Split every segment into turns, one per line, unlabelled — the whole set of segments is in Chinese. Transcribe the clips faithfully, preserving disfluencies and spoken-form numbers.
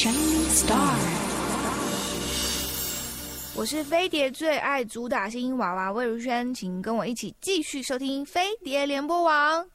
Shining Star。
我是飞碟最爱主打星娃娃魏如萱，请跟我一起继续收听飞碟联播网。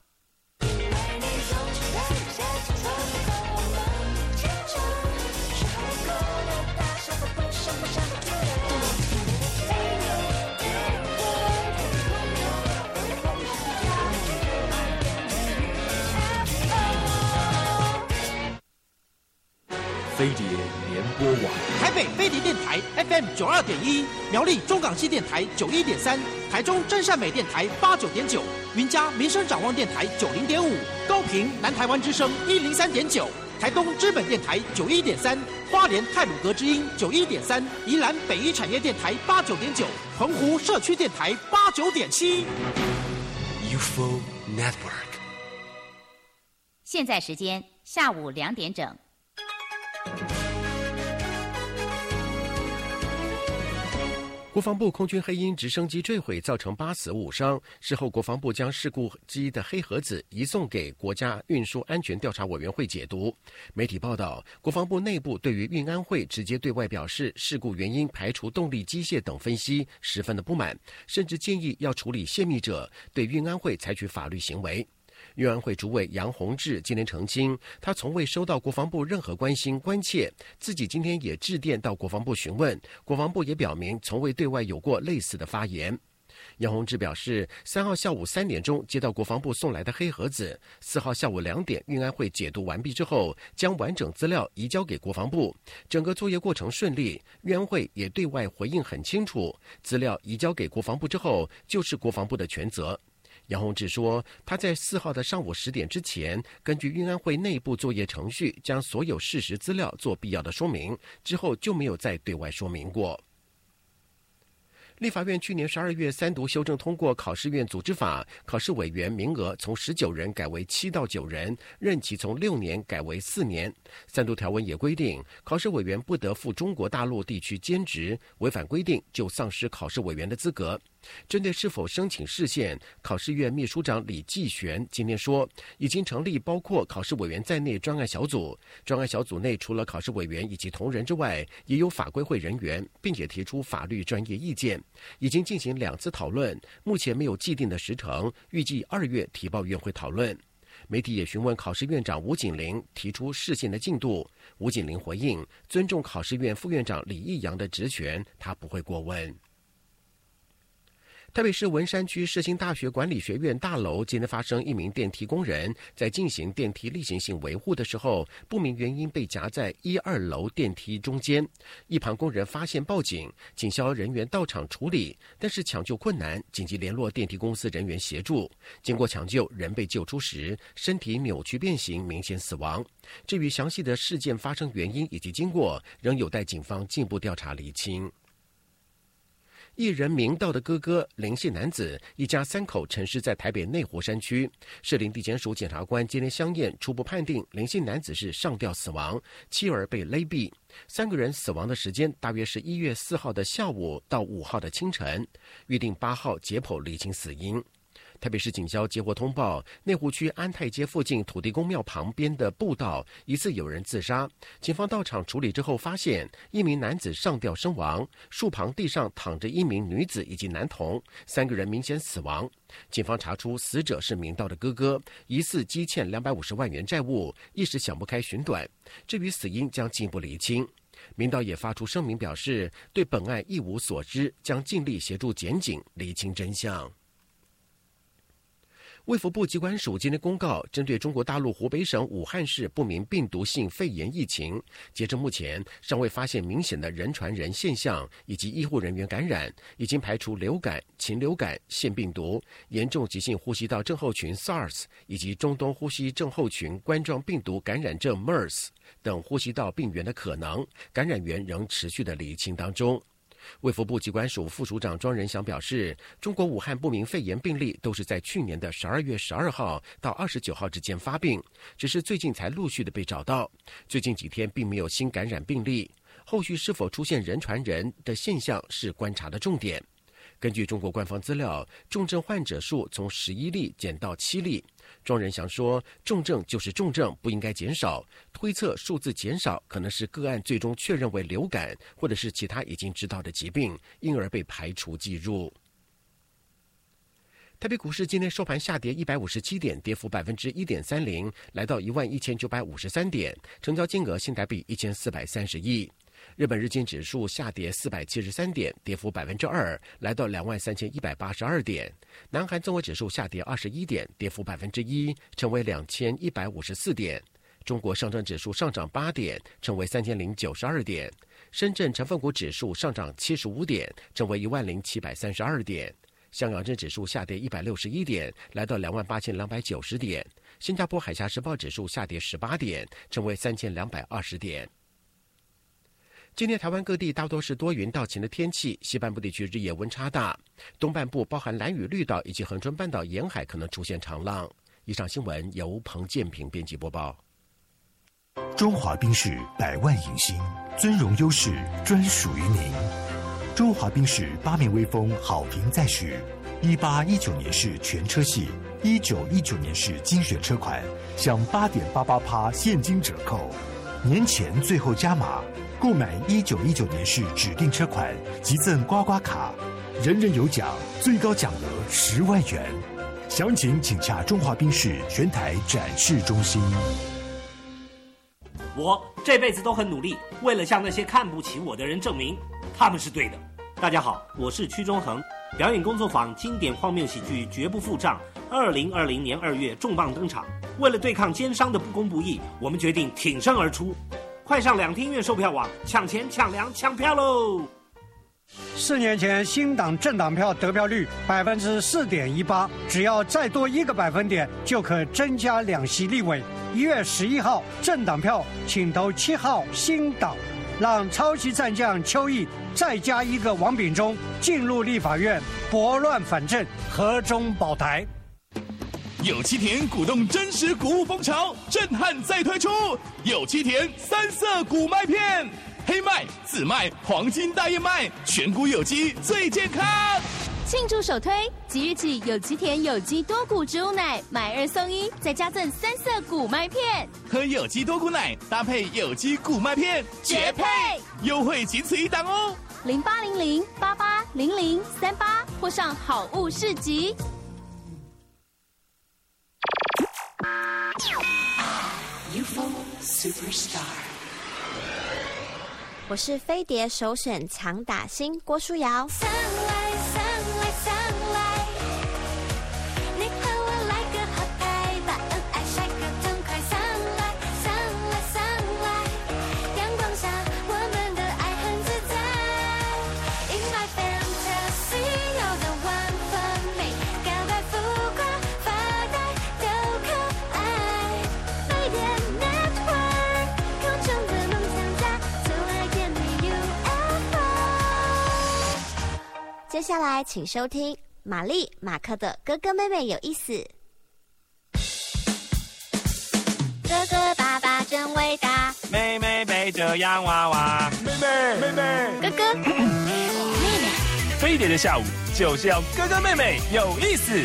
飞碟联播网，
台北飞碟电台 F M 九二点一，苗栗中港系电台九一点三，台中真善美电台八九点九，云嘉民生展望电台九零点五，高屏南台湾之声一零三点九，台东知本电台九一点三，花莲太鲁阁之音九一点三，宜兰北一产业电台八九点九，澎湖社区电台八九点七。
U F O Network。
现在时间下午两点整。
国防部空军黑鹰直升机坠毁，造成八死五伤。事后，国防部将事故机的黑盒子移送给国家运输安全调查委员会解读。媒体报道，国防部内部对于运安会直接对外表示事故原因排除动力机械等分析十分的不满，甚至建议要处理泄密者，对运安会采取法律行为。运安会主委杨宏志今天澄清，他从未收到国防部任何关心关切，自己今天也致电到国防部询问，国防部也表明从未对外有过类似的发言。杨宏志表示，三号下午三点钟接到国防部送来的黑盒子，四号下午两点运安会解读完毕之后，将完整资料移交给国防部，整个作业过程顺利，运安会也对外回应很清楚，资料移交给国防部之后，就是国防部的全责。杨宏志说，他在四号的上午十点之前，根据运安会内部作业程序，将所有事实资料做必要的说明，之后就没有再对外说明过。立法院去年十二月三读修正通过考试院组织法，考试委员名额从十九人改为七到九人，任期从六年改为四年。三读条文也规定，考试委员不得赴中国大陆地区兼职，违反规定就丧失考试委员的资格。针对是否申请释宪，考试院秘书长李继玄今天说，已经成立包括考试委员在内专案小组，专案小组内除了考试委员以及同仁之外，也有法规会人员，并且提出法律专业意见，已经进行两次讨论，目前没有既定的时程，预计二月提报院会讨论。媒体也询问考试院长吴景玲提出释宪的进度，吴景玲回应，尊重考试院副院长李义阳的职权，他不会过问。台北市文山区世新大学管理学院大楼今天发生一名电梯工人在进行电梯例行性维护的时候，不明原因被夹在一二楼电梯中间，一旁工人发现报警，警消人员到场处理，但是抢救困难，紧急联络电梯公司人员协助，经过抢救，人被救出时身体扭曲变形，明显死亡。至于详细的事件发生原因以及经过，仍有待警方进一步调查厘清。艺人明道的哥哥林姓男子一家三口沉尸在台北内湖山区，士林地检署检察官今天相验，初步判定林姓男子是上吊死亡，妻儿被勒毙。三个人死亡的时间大约是一月四号的下午到五号的清晨，预定八号解剖厘清死因。台北市警消接获通报，内湖区安泰街附近土地公庙旁边的步道疑似有人自杀，警方到场处理之后，发现一名男子上吊身亡，树旁地上躺着一名女子以及男童，三个人明显死亡。警方查出死者是明道的哥哥，疑似积欠两百五十万元债务，一时想不开寻短。至于死因将进一步厘清。明道也发出声明表示，对本案一无所知，将尽力协助检警厘清真相。卫福部疾管署今天公告，针对中国大陆湖北省武汉市不明病毒性肺炎疫情，截至目前尚未发现明显的人传人现象以及医护人员感染，已经排除流感、禽流感、腺病毒、严重急性呼吸道症候群 SARS 以及中东呼吸症候群冠状病毒感染症 MERS 等呼吸道病原的可能，感染源仍持续的厘清当中。卫福部疾管署副署长庄仁祥表示，中国武汉不明肺炎病例都是在去年的十二月十二号到二十九号之间发病，只是最近才陆续的被找到，最近几天并没有新感染病例，后续是否出现人传人的现象是观察的重点。根据中国官方资料，重症患者数从十一例减到七例， 庄仁祥说，重症就是重症，不应该减少，推测数字减少可能是个案最终确认为流感或者是其他已经知道的疾病，因而被排除计入。台北股市今天收盘下跌一百五十七点，跌幅百分之一点三零，来到一万一千九百五十三点，成交金额新台币一千四百三十亿。日本日经指数下跌四百七十三点，跌幅百分之二，来到两万三千一百八十二点。南韩综合指数下跌二十一点，跌幅百分之一，成为两千一百五十四点。中国上证指数上涨八点，成为三千零九十二点。深圳成分股指数上涨七十五点，成为一万零七百三十二点。香港证指数下跌一百六十一点，来到两万八千两百九十点。新加坡海峡时报指数下跌十八点，成为三千两百二十点。今天台湾各地大多是多云到晴的天气，西半部地区日夜温差大，东半部包含兰屿绿岛以及恒春半岛沿海可能出现长浪。以上新闻由彭建平编辑播报。
中华宾士百万影星，尊荣优势专属于您。中华宾士八面威风好评再续，一八一九年式全车系，一九一九年式精选车款，享八点八八趴现金折扣，年前最后加码，购买一九一九年式指定车款即赠刮刮卡，人人有奖，最高奖额十万元。详情请洽中华宾士全台展示中心。
我这辈子都很努力，为了向那些看不起我的人证明他们是对的。大家好，我是屈中恒，表演工作坊经典荒谬喜剧绝不付账二零二零年二月重磅登场。为了对抗奸商的不公不义，我们决定挺身而出。快上两厅院售票网抢钱抢粮抢票喽！
四年前新党政党票得票率百分之四点一八，只要再多一个百分点，就可增加两席立委。一月十一号政党票，请投七号新党，让抄袭战将邱毅再加一个王炳忠进入立法院，拨乱反正，和中保台。
有七田鼓动真实谷物风潮，震撼再推出有七田三色谷麦片，黑麦、紫麦、黄金大燕麦，全谷有机最健康。
庆祝首推，即日起有奇田有机多谷植物奶买二送一，再加赠三色谷麦片。
喝有机多谷奶搭配有机谷麦片，
绝配！
优惠仅此一档哦！
零八零零八八零零三八或上好物市集。
U F O Superstar，
我是飞碟首选强打星郭书瑶。
上来上来上来，你和我来个好拍，把恩爱晒个痛快。上来上来上来，阳光下我们的爱很自在。In my fantasy， 有着万分美，告白浮夸发呆都可爱。飞碟 Network， 空中的梦想家，就爱点你 U F O。
接下来请收听玛丽马克的哥哥妹妹有意思。
哥哥爸爸真伟大，
妹妹背着洋娃娃，
妹妹妹妹，
哥哥妹妹，
飞碟的下午就是要哥哥妹妹有意思。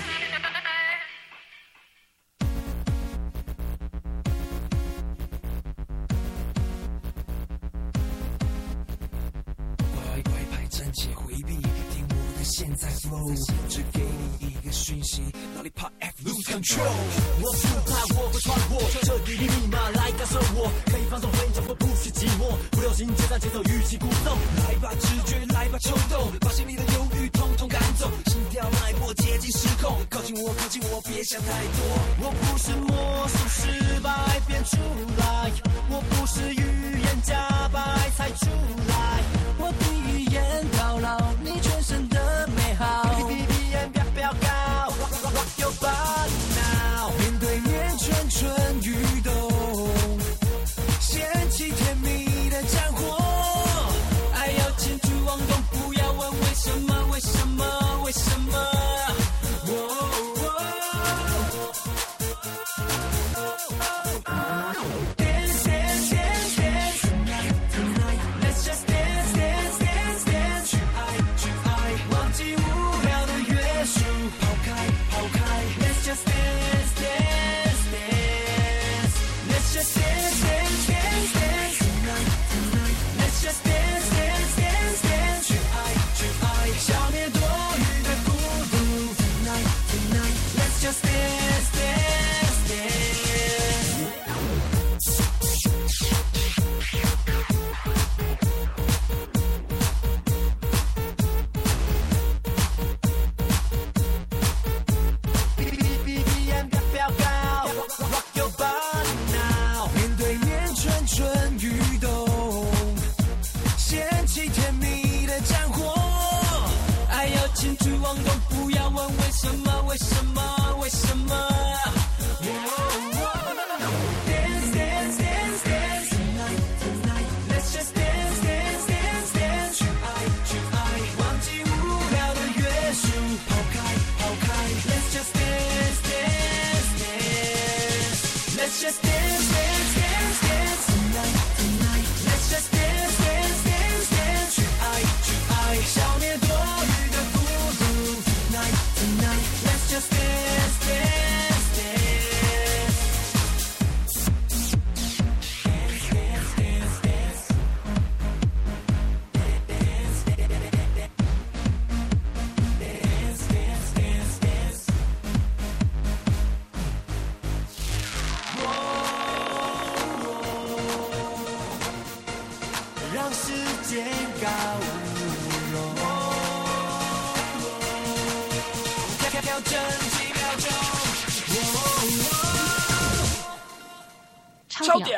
乖乖排站且回避，听我的现在 flow， 只给你一个讯息 ，Lollipop F lose control。我不怕我会闯祸，彻底的密码来感受我，可以放纵分享或不是寂寞，不流行街上节奏，语气鼓动，来吧直觉，来吧冲动，把心里的忧郁统统赶走，心跳脉搏接近失控，靠近我，靠近我，别想太多。我不是魔术失败变出来，我不是预言假白猜出来，我第一眼犒劳你全身的美好。B B B M 飙飙高 ，Rock your body now。面对面蠢蠢欲动，掀起甜蜜的战火。爱要前去妄动，不要问为什么，为什么，为什么。Dance dance dance。 心绝望都不要问为什么，为什么，为什么。Dance, dance, dance, dance tonight, tonight. Let's just dance, dance, dance, dance. 去爱，去爱，忘记无聊的约束，抛开，抛开。Let's just dance, dance, dance. Let's just dance, dance, dance, dance tonight, tonight. Let's just dance, dance, dance, dance. 去爱，去爱，消灭多余的孤独。Tonight, tonight. Let's just dance, dance, dance. Dance, dance, dance, dance. 让时间告无容，调调整几秒钟，
超屌！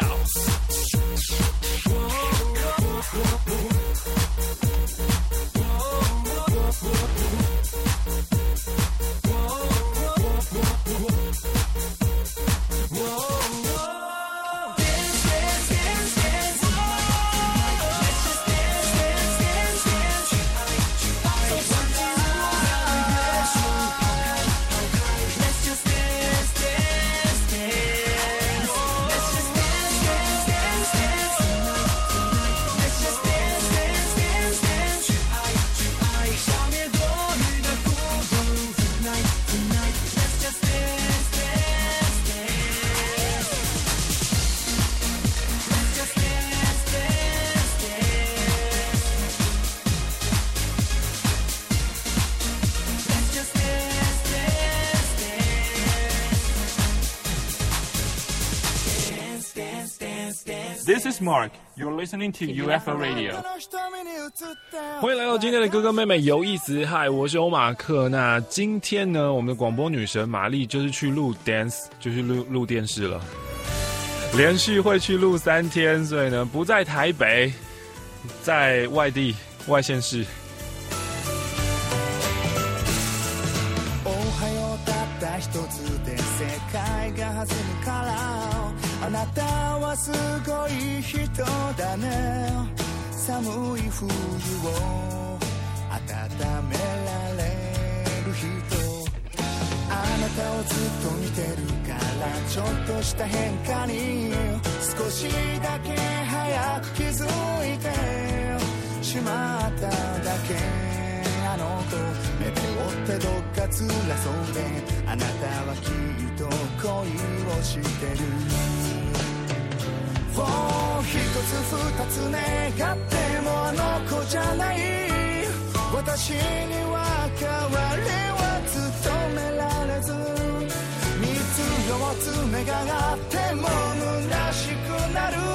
This is Mark. You're listening to U F O Radio. 欢迎来到今天的哥哥妹妹有意思。嗨，我是欧马克。那今天呢，我们的广播女神玛丽就是去录 dance， 就是录录电视了。连续会去录三天，所以呢，不在台北，在外地外县市。
あなたはすごい人だね寒い冬を温められる人あなたをずっと見てるからちょっとした変化に少しだけ早く気づいてしまっただけあの子目で追ってどっか辛そうであなたはきっと恋をしてる一つ二つ願ってもあの子じゃない私には変わりは務められず三つ四つ目があっても虚しくなる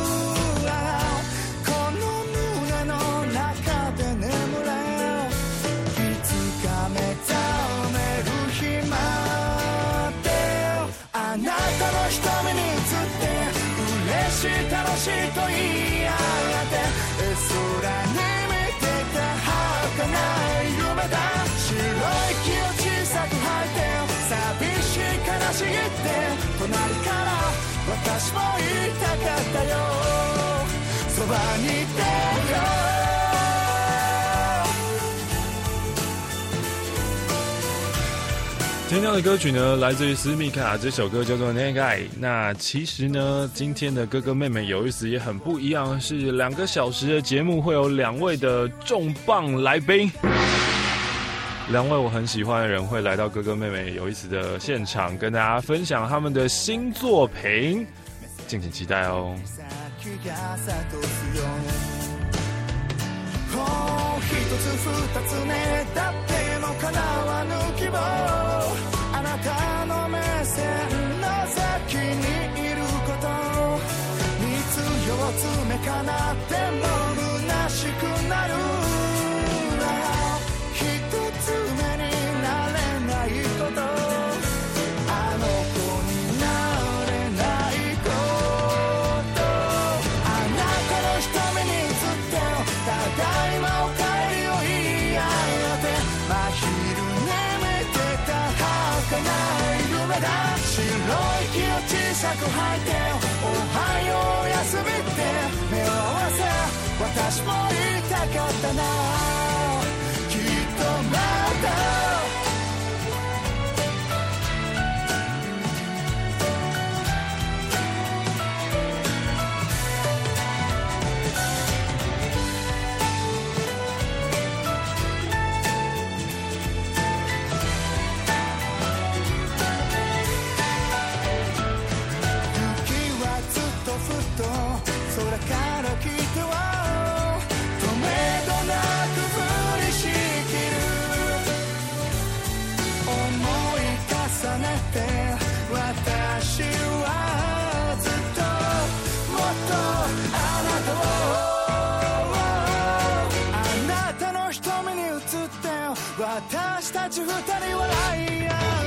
この胸の中で眠れいつか目覚める日まであなたの瞳に映って嬉しい楽しいと言い合って空に見てた儚い夢だ白い息を小さく吐いて寂しい悲しいって隣から私も言いたかったよそばにいてよ
今天的歌曲呢，来自于斯密卡，这首歌叫做《Negai》。那其实呢，今天的哥哥妹妹有意思也很不一样，是两个小时的节目会有两位的重磅来宾，两位我很喜欢的人会来到哥哥妹妹有意思的现场，跟大家分享他们的新作品，敬请期待哦。
一つ二つねだっても叶わぬ希望あなたの目線の先にいること三つ四つ目かなっても虚しくなる一つ目になれないことあの子になれないことあなたの瞳に映ってただいまおかえりを言い合ってだ白い息を小さく吐いておはよう休みって目を合わせ私も言いたかったなきっとまた私たち二人笑い合って絵空に見て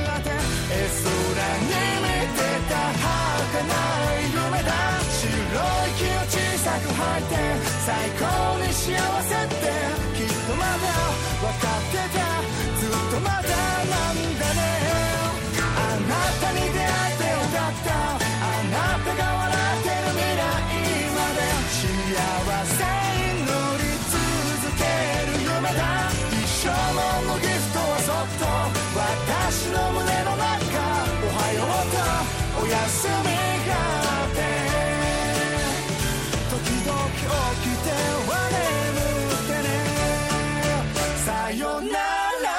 た儚い夢だ白い息を小さく吐いて最高に幸せってきっとまだ分かってたずっとまだなんだねあなたに出会ってよかったあなたが笑ってる未来まで幸せに乗り続ける夢だ一生のギフトはそっと私の胸の中おはようとおやすみがあって時々起きては眠ってねさよなら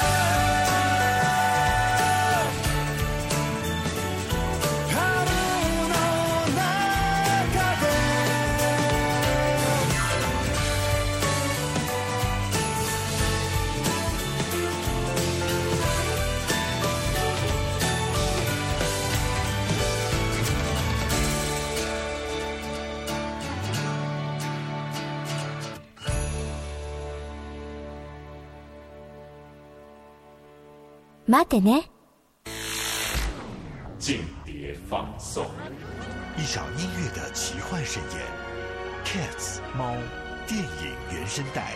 待ってね。
静碟放送，
一场音乐的奇幻盛宴 ，Cats 猫电影原声带。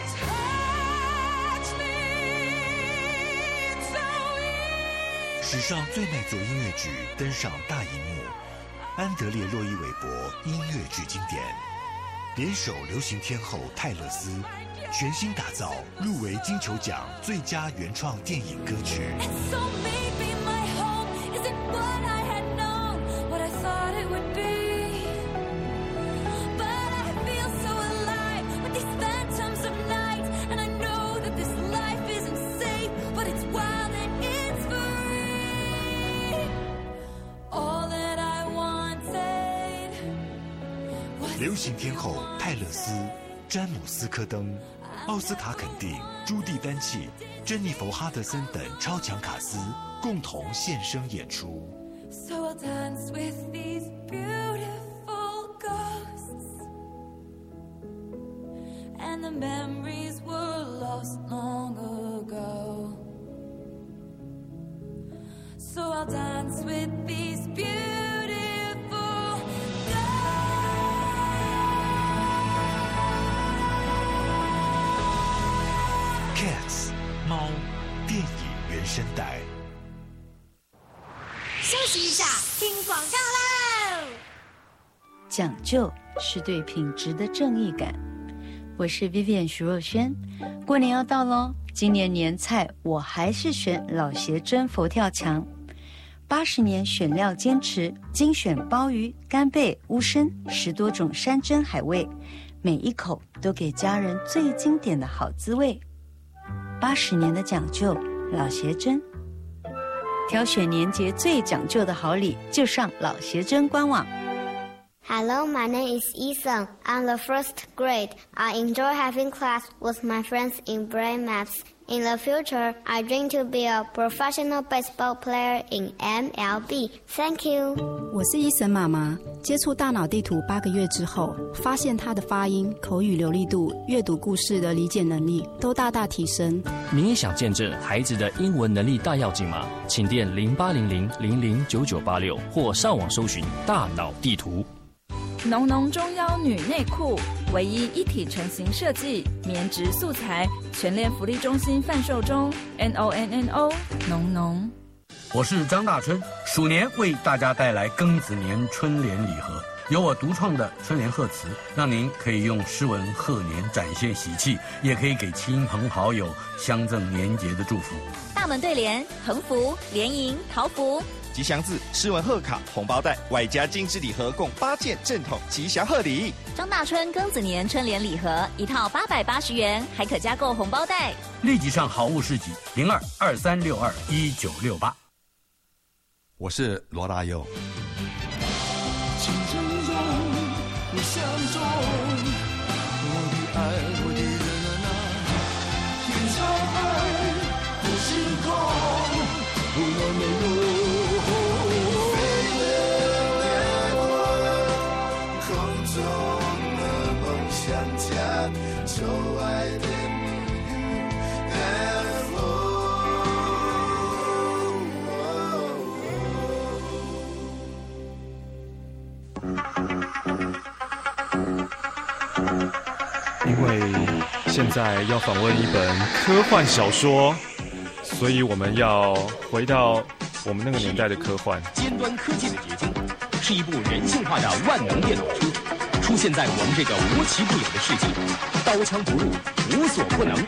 史上最卖座音乐剧登上大荧幕，安德烈·洛伊韦伯音乐剧经典，联手流行天后泰勒斯。全新打造入围金球奖最佳原创电影歌曲。流行天后泰勒斯、詹姆斯·科登、奥斯卡肯定、朱蒂·丹契、珍妮佛·哈德森等超强卡司共同现身演出。So I'll dance with these beautiful ghosts, and the memories were lost long ago. So I'll dance with these beautiful Cats 猫电影原声带。
休息一下，听广告喽。
讲究是对品质的正义感。我是 Vivian 徐若瑄，过年要到喽，今年年菜我还是选老协珍佛跳墙。八十年选料坚持，精选鲍鱼、干贝、乌参十多种山珍海味，每一口都给家人最经典的好滋味。八十年的讲究，老协珍。挑选年节最讲究的好礼，就上老协珍官网。
Hello, my name is Ethan. I'm the first grade. I enjoy having class with my friends in brain maths. In the future, I dream to be a professional baseball player in M L B. Thank you.
我是伊森妈妈。接触大脑地图八个月之后，发现她的发音、口语流利度、阅读故事的理解能力都大大提升。
您也想见证孩子的英文能力大跃进吗？请电零八零零零零九九八六或上网搜寻大脑地图。
浓浓中腰女内裤，唯一一体成型设计，棉质素材，全联福利中心贩售中。N O N N O 浓浓。
我是张大春，鼠年为大家带来庚子年春联礼盒，有我独创的春联贺词，让您可以用诗文贺年展现喜气，也可以给亲朋好友相赠年节的祝福。
大门对联、横幅、联营、桃符。
吉祥字、诗文贺卡、红包袋，外加精致礼盒，共八件正统吉祥贺礼。
张大春庚子年春联礼盒一套八百八十元，还可加购红包袋。
立即上好物市集零二二三六二一九六八。
我是罗大佑。
竞争中，我相中，我的爱，我的人啊，天上爱的星空，我没有。旧爱的命运的
因为现在要访问一本科幻小说，所以我们要回到我们那个年代的科幻。
尖端科技的结晶，是一部人性化的万能电脑车。出现在我们这个无奇不有的世界，刀枪不入，无所不能。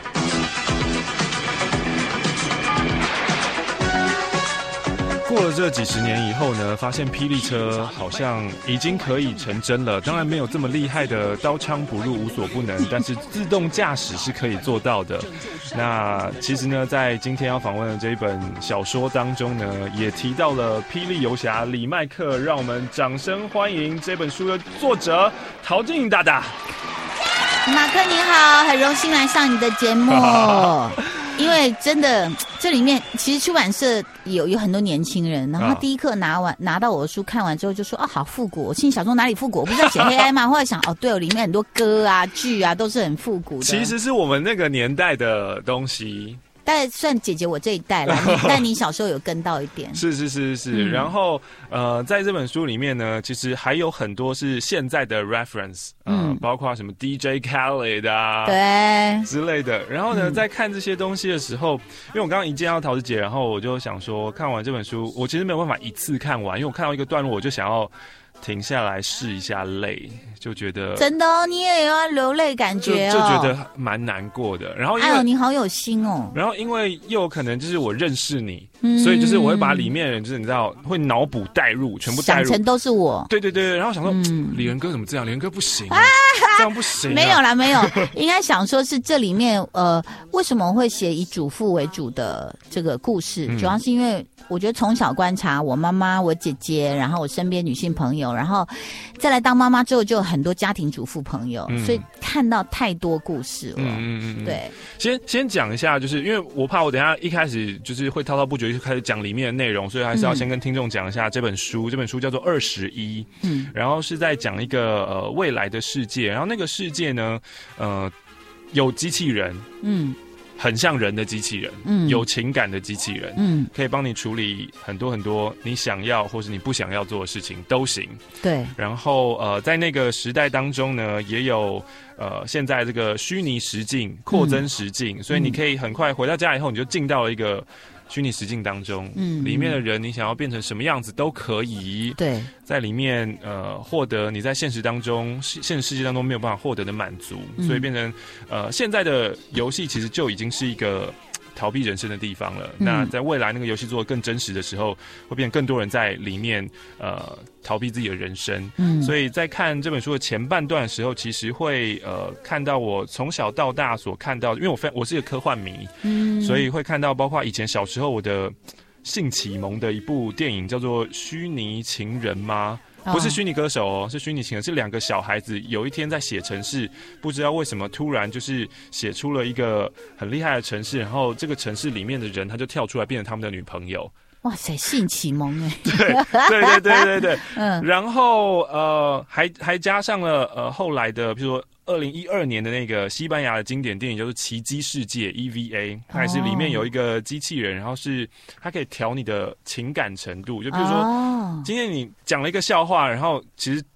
过了这几十年以后呢，发现霹雳车好像已经可以成真了。当然没有这么厉害的刀枪不入、无所不能，但是自动驾驶是可以做到的。那其实呢，在今天要访问的这一本小说当中呢，也提到了霹雳游侠李麦克。让我们掌声欢迎这本书的作者陶晶莹大大。
马克你好，很荣幸来上你的节目。因为真的，这里面其实出版社有有很多年轻人，然后他第一课拿完拿到我的书看完之后就说：“哦，好复古。”我心里想说哪里复古？我不是在写黑暗吗？后来想，哦，对哦，里面很多歌啊、剧啊都是很复古的。
其实是我们那个年代的东西。
大概算姐姐我这一代了，但你小时候有跟到一点。
是是是是、嗯，然后呃，在这本书里面呢，其实还有很多是现在的 reference， 嗯、呃，包括什么 D J Khaled 啊，
对
之类的。然后呢，嗯、在看这些东西的时候，因为我刚刚一见到陶子姐，然后我就想说，看完这本书，我其实没有办法一次看完，因为我看到一个段落，我就想要停下来试一下泪，就觉得
真的哦，你也有要流泪感觉哦，
就, 就觉得蛮难过的。然后因为
哎呦，你好有心哦。
然后因为又有可能就是我认识你、嗯，所以就是我会把里面的人，就是你知道，会脑补带入，全部带入，
想成都是我。
对对对，然后想说，嗯、李仁哥怎么这样？李仁哥不行、啊，这样不行、啊。
没有啦，没有，应该想说是这里面呃，为什么会写以主妇为主的这个故事，嗯、主要是因为我觉得从小观察我妈妈、我姐姐，然后我身边女性朋友，然后再来当妈妈之后，就有很多家庭主妇朋友、嗯，所以看到太多故事了。嗯嗯嗯，对。
先先讲一下，就是因为我怕我等一下一开始就是会滔滔不绝就开始讲里面的内容，所以还是要先跟听众讲一下这本书。嗯、这本书叫做《二十一》，嗯，然后是在讲一个呃未来的世界，然后那个世界呢，呃，有机器人，嗯。很像人的机器人，嗯，有情感的机器人，嗯，可以帮你处理很多很多你想要或是你不想要做的事情都行。
对。
然后呃，在那个时代当中呢，也有呃现在这个虚拟实境、扩增实境、嗯，所以你可以很快回到家以后，你就进到了一个虚拟实境当中，嗯，里面的人你想要变成什么样子都可以。
对。
在里面呃获得你在现实当中现实世界当中没有办法获得的满足、嗯，所以变成呃现在的游戏其实就已经是一个逃避人生的地方了、嗯。那在未来那个游戏做得更真实的时候，会变成更多人在里面呃逃避自己的人生。嗯，所以在看这本书的前半段的时候，其实会呃看到我从小到大所看到的，因为我非我是一个科幻迷，嗯，所以会看到包括以前小时候我的性启蒙的一部电影叫做《虚拟情人》吗？不是虚拟歌手哦，是虚拟情人，是两个小孩子有一天在写程式，不知道为什么突然就是写出了一个很厉害的程式，然后这个程式里面的人他就跳出来变成他们的女朋友。
哇塞，性启蒙哎！
对对对对对对，嗯，然后呃还还加上了呃后来的，比如说二零一二年的那个西班牙的经典电影叫做《奇迹世界》E V A， 它也是里面有一个机器人，然后是它可以调你的情感程度，就比如说、哦、今天你讲了一个笑话，然后其实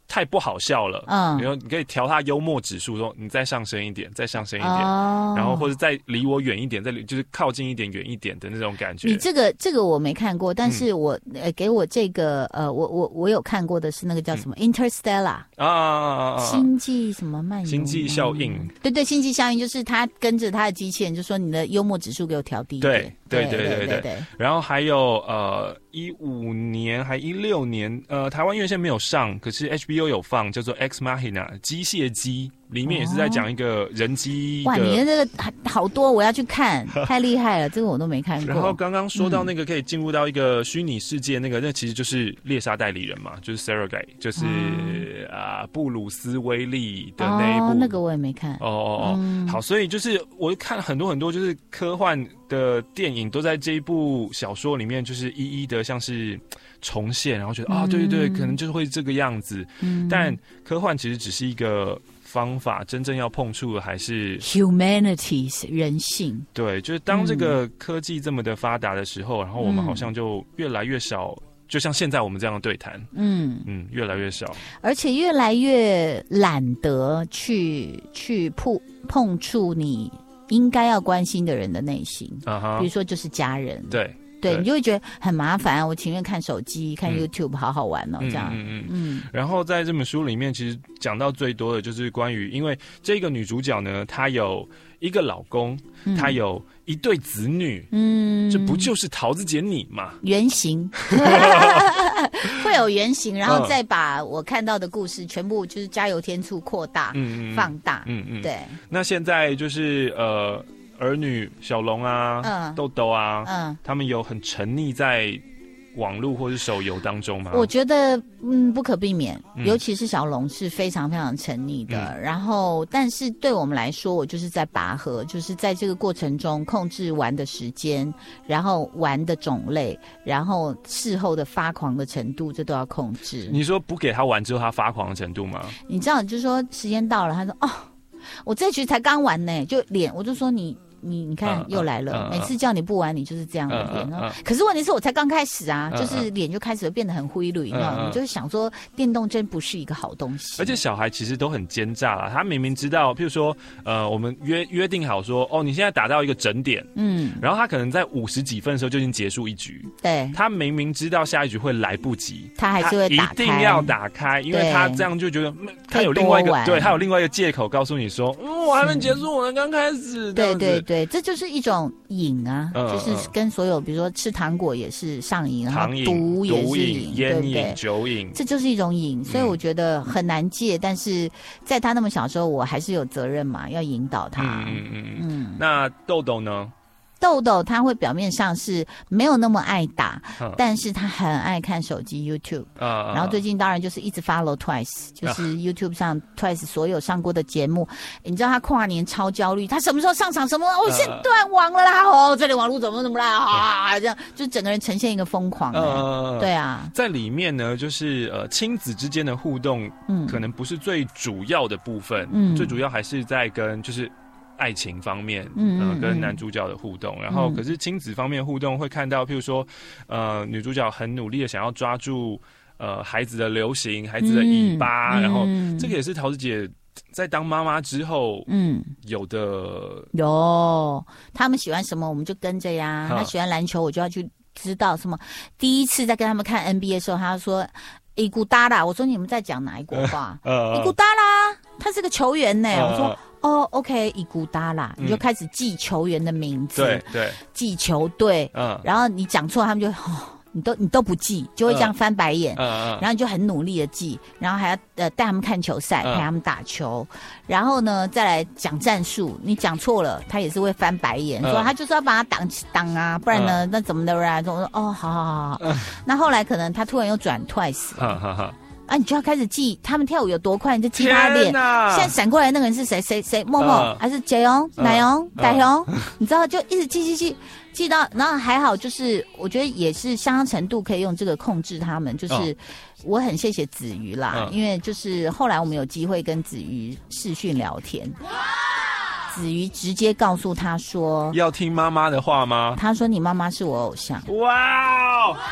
太不好笑了，
嗯，
然后你可以调它幽默指数，说你再上升一点，再上升一点，
哦、
然后或者再离我远一点，再就是靠近一点、远一点的那种感觉。
你这个这个我没看过，但是我、嗯、呃给我这个呃我我我有看过的是那个叫什么、嗯、Interstellar
啊，
星际什么漫游，
星际效应，
对对，星际效应就是他跟着他的机器人，就说你的幽默指数给我调低一点，
对对对对 对, 对。然后还有呃一五年还一六年，呃台湾院线没有上，可是 H B O 有放，叫做 Ex Machina 机械姬，里面也是在讲一个人机的。哇，
你的这个好多，我要去看，太厉害了，这个我都没看过。
然后刚刚说到那个可以进入到一个虚拟世界，那个、嗯、那其实就是猎杀代理人嘛，就是 Surrogate， 就是啊、嗯呃、布鲁斯威利的那一部，
哦、那个我也没看。
哦哦哦、嗯，好，所以就是我看很多很多就是科幻的电影都在这一部小说里面，就是一一的像是重现，然后觉得、嗯、啊，对对对，可能就是会这个样子。嗯，但科幻其实只是一个方法，真正要碰触的还是
humanities 人性。
对，就是当这个科技这么的发达的时候，嗯、然后我们好像就越来越少，就像现在我们这样的对谈，嗯嗯，越来越少，
而且越来越懒得去去碰碰触你应该要关心的人的内心， uh-huh, 比如说就是家人，
对
对，你就会觉得很麻烦，我情愿看手机看 YouTube，嗯、好好玩哦，这样，嗯嗯
嗯。然后在这本书里面，其实讲到最多的就是关于，因为这个女主角呢，她有一个老公，嗯、她有一对子女，嗯，这不就是桃子姐你嘛？
原型会有原型，然后再把我看到的故事全部就是加油添醋扩大、嗯、放大，嗯嗯，对。
那现在就是呃。儿女小龙啊、嗯、豆豆啊、嗯，他们有很沉溺在网络或是手游当中吗？
我觉得嗯不可避免，嗯、尤其是小龙是非常非常沉溺的。嗯、然后，但是对我们来说，我就是在拔河，就是在这个过程中控制玩的时间，然后玩的种类，然后事后的发狂的程度，这都要控制。
你说不给他玩之后，他发狂的程度吗？
你知道，就是说时间到了，他说哦，我这局才刚玩呢，就脸，我就说你。你你看又来了、嗯嗯，每次叫你不玩，你就是这样的脸、嗯嗯。可是问题是我才刚开始啊，嗯、就是脸就开始变得很灰绿，你知道吗？你就是想说电动真不是一个好东西。
而且小孩其实都很奸诈啦，他明明知道，譬如说，呃，我们约约定好说，哦，你现在打到一个整点，嗯，然后他可能在五十几分的时候就已经结束一局，
对，
他明明知道下一局会来不及，
他还是会打开，
一定要打开，因为他这样就觉得他有另外一个，对他有另外一个借口告诉你说，嗯，我还没结束，我才刚开始，
对对对，这就是一种。种瘾啊、嗯，就是跟所有，比如说吃糖果也是上瘾，然后毒也是瘾，
烟瘾、酒瘾，
这就是一种瘾。所以我觉得很难戒，嗯、但是在他那么小的时候，我还是有责任嘛，要引导他。嗯嗯
嗯嗯。那豆豆呢？
豆豆他会表面上是没有那么爱打，嗯、但是他很爱看手机 YouTube，、嗯、然后最近当然就是一直 follow Twice，、嗯、就是 YouTube 上 Twice 所有上过的节目。你知道他跨年超焦虑，他什么时候上场？什么？我、哦、现在断网了啦！哦，这里网络怎么怎么啦？啊，这样就整个人呈现一个疯狂、欸嗯。对啊，
在里面呢，就是呃亲子之间的互动，嗯，可能不是最主要的部分，嗯，最主要还是在跟就是。爱情方面，嗯、呃，跟男主角的互动，嗯、然后可是亲子方面的互动会看到，譬如说，呃，女主角很努力的想要抓住呃孩子的流行，孩子的尾巴，嗯、然后这个也是桃子姐在当妈妈之后，嗯，有的
有，他们喜欢什么我们就跟着呀，他喜欢篮球我就要去知道什么。第一次在跟他们看 N B A 的时候，他说伊古达拉，我说你们在讲哪一国话？伊古达拉，他是个球员呢，我说。哦、oh, ，OK， 伊古达啦，你就开始记球员的名字，
对对，
记球队，嗯，然后你讲错，他们就哦，你都你都不记，就会这样翻白眼，嗯嗯，然后你就很努力的记，然后还要呃带他们看球赛，陪他们打球，然后呢再来讲战术，你讲错了，他也是会翻白眼，说他就是要把他挡挡啊，不然呢那怎么的啦？我说哦，好好好好，那后来可能他突然又转 Twice， 哈哈哈。啊，你就要开始记他们跳舞有多快，你就记他脸。现在闪过来那个人是谁？谁谁？默默、呃、还是杰勇、奶勇、大雄？你知道，就一直记记记记到，然后还好，就是我觉得也是相当程度可以用这个控制他们。就是、哦、我很谢谢子瑜啦、嗯，因为就是后来我们有机会跟子瑜视讯聊天。子瑜直接告诉他说：“
要听妈妈的话吗？”
他说：“你妈妈是我偶像。”
哇哦！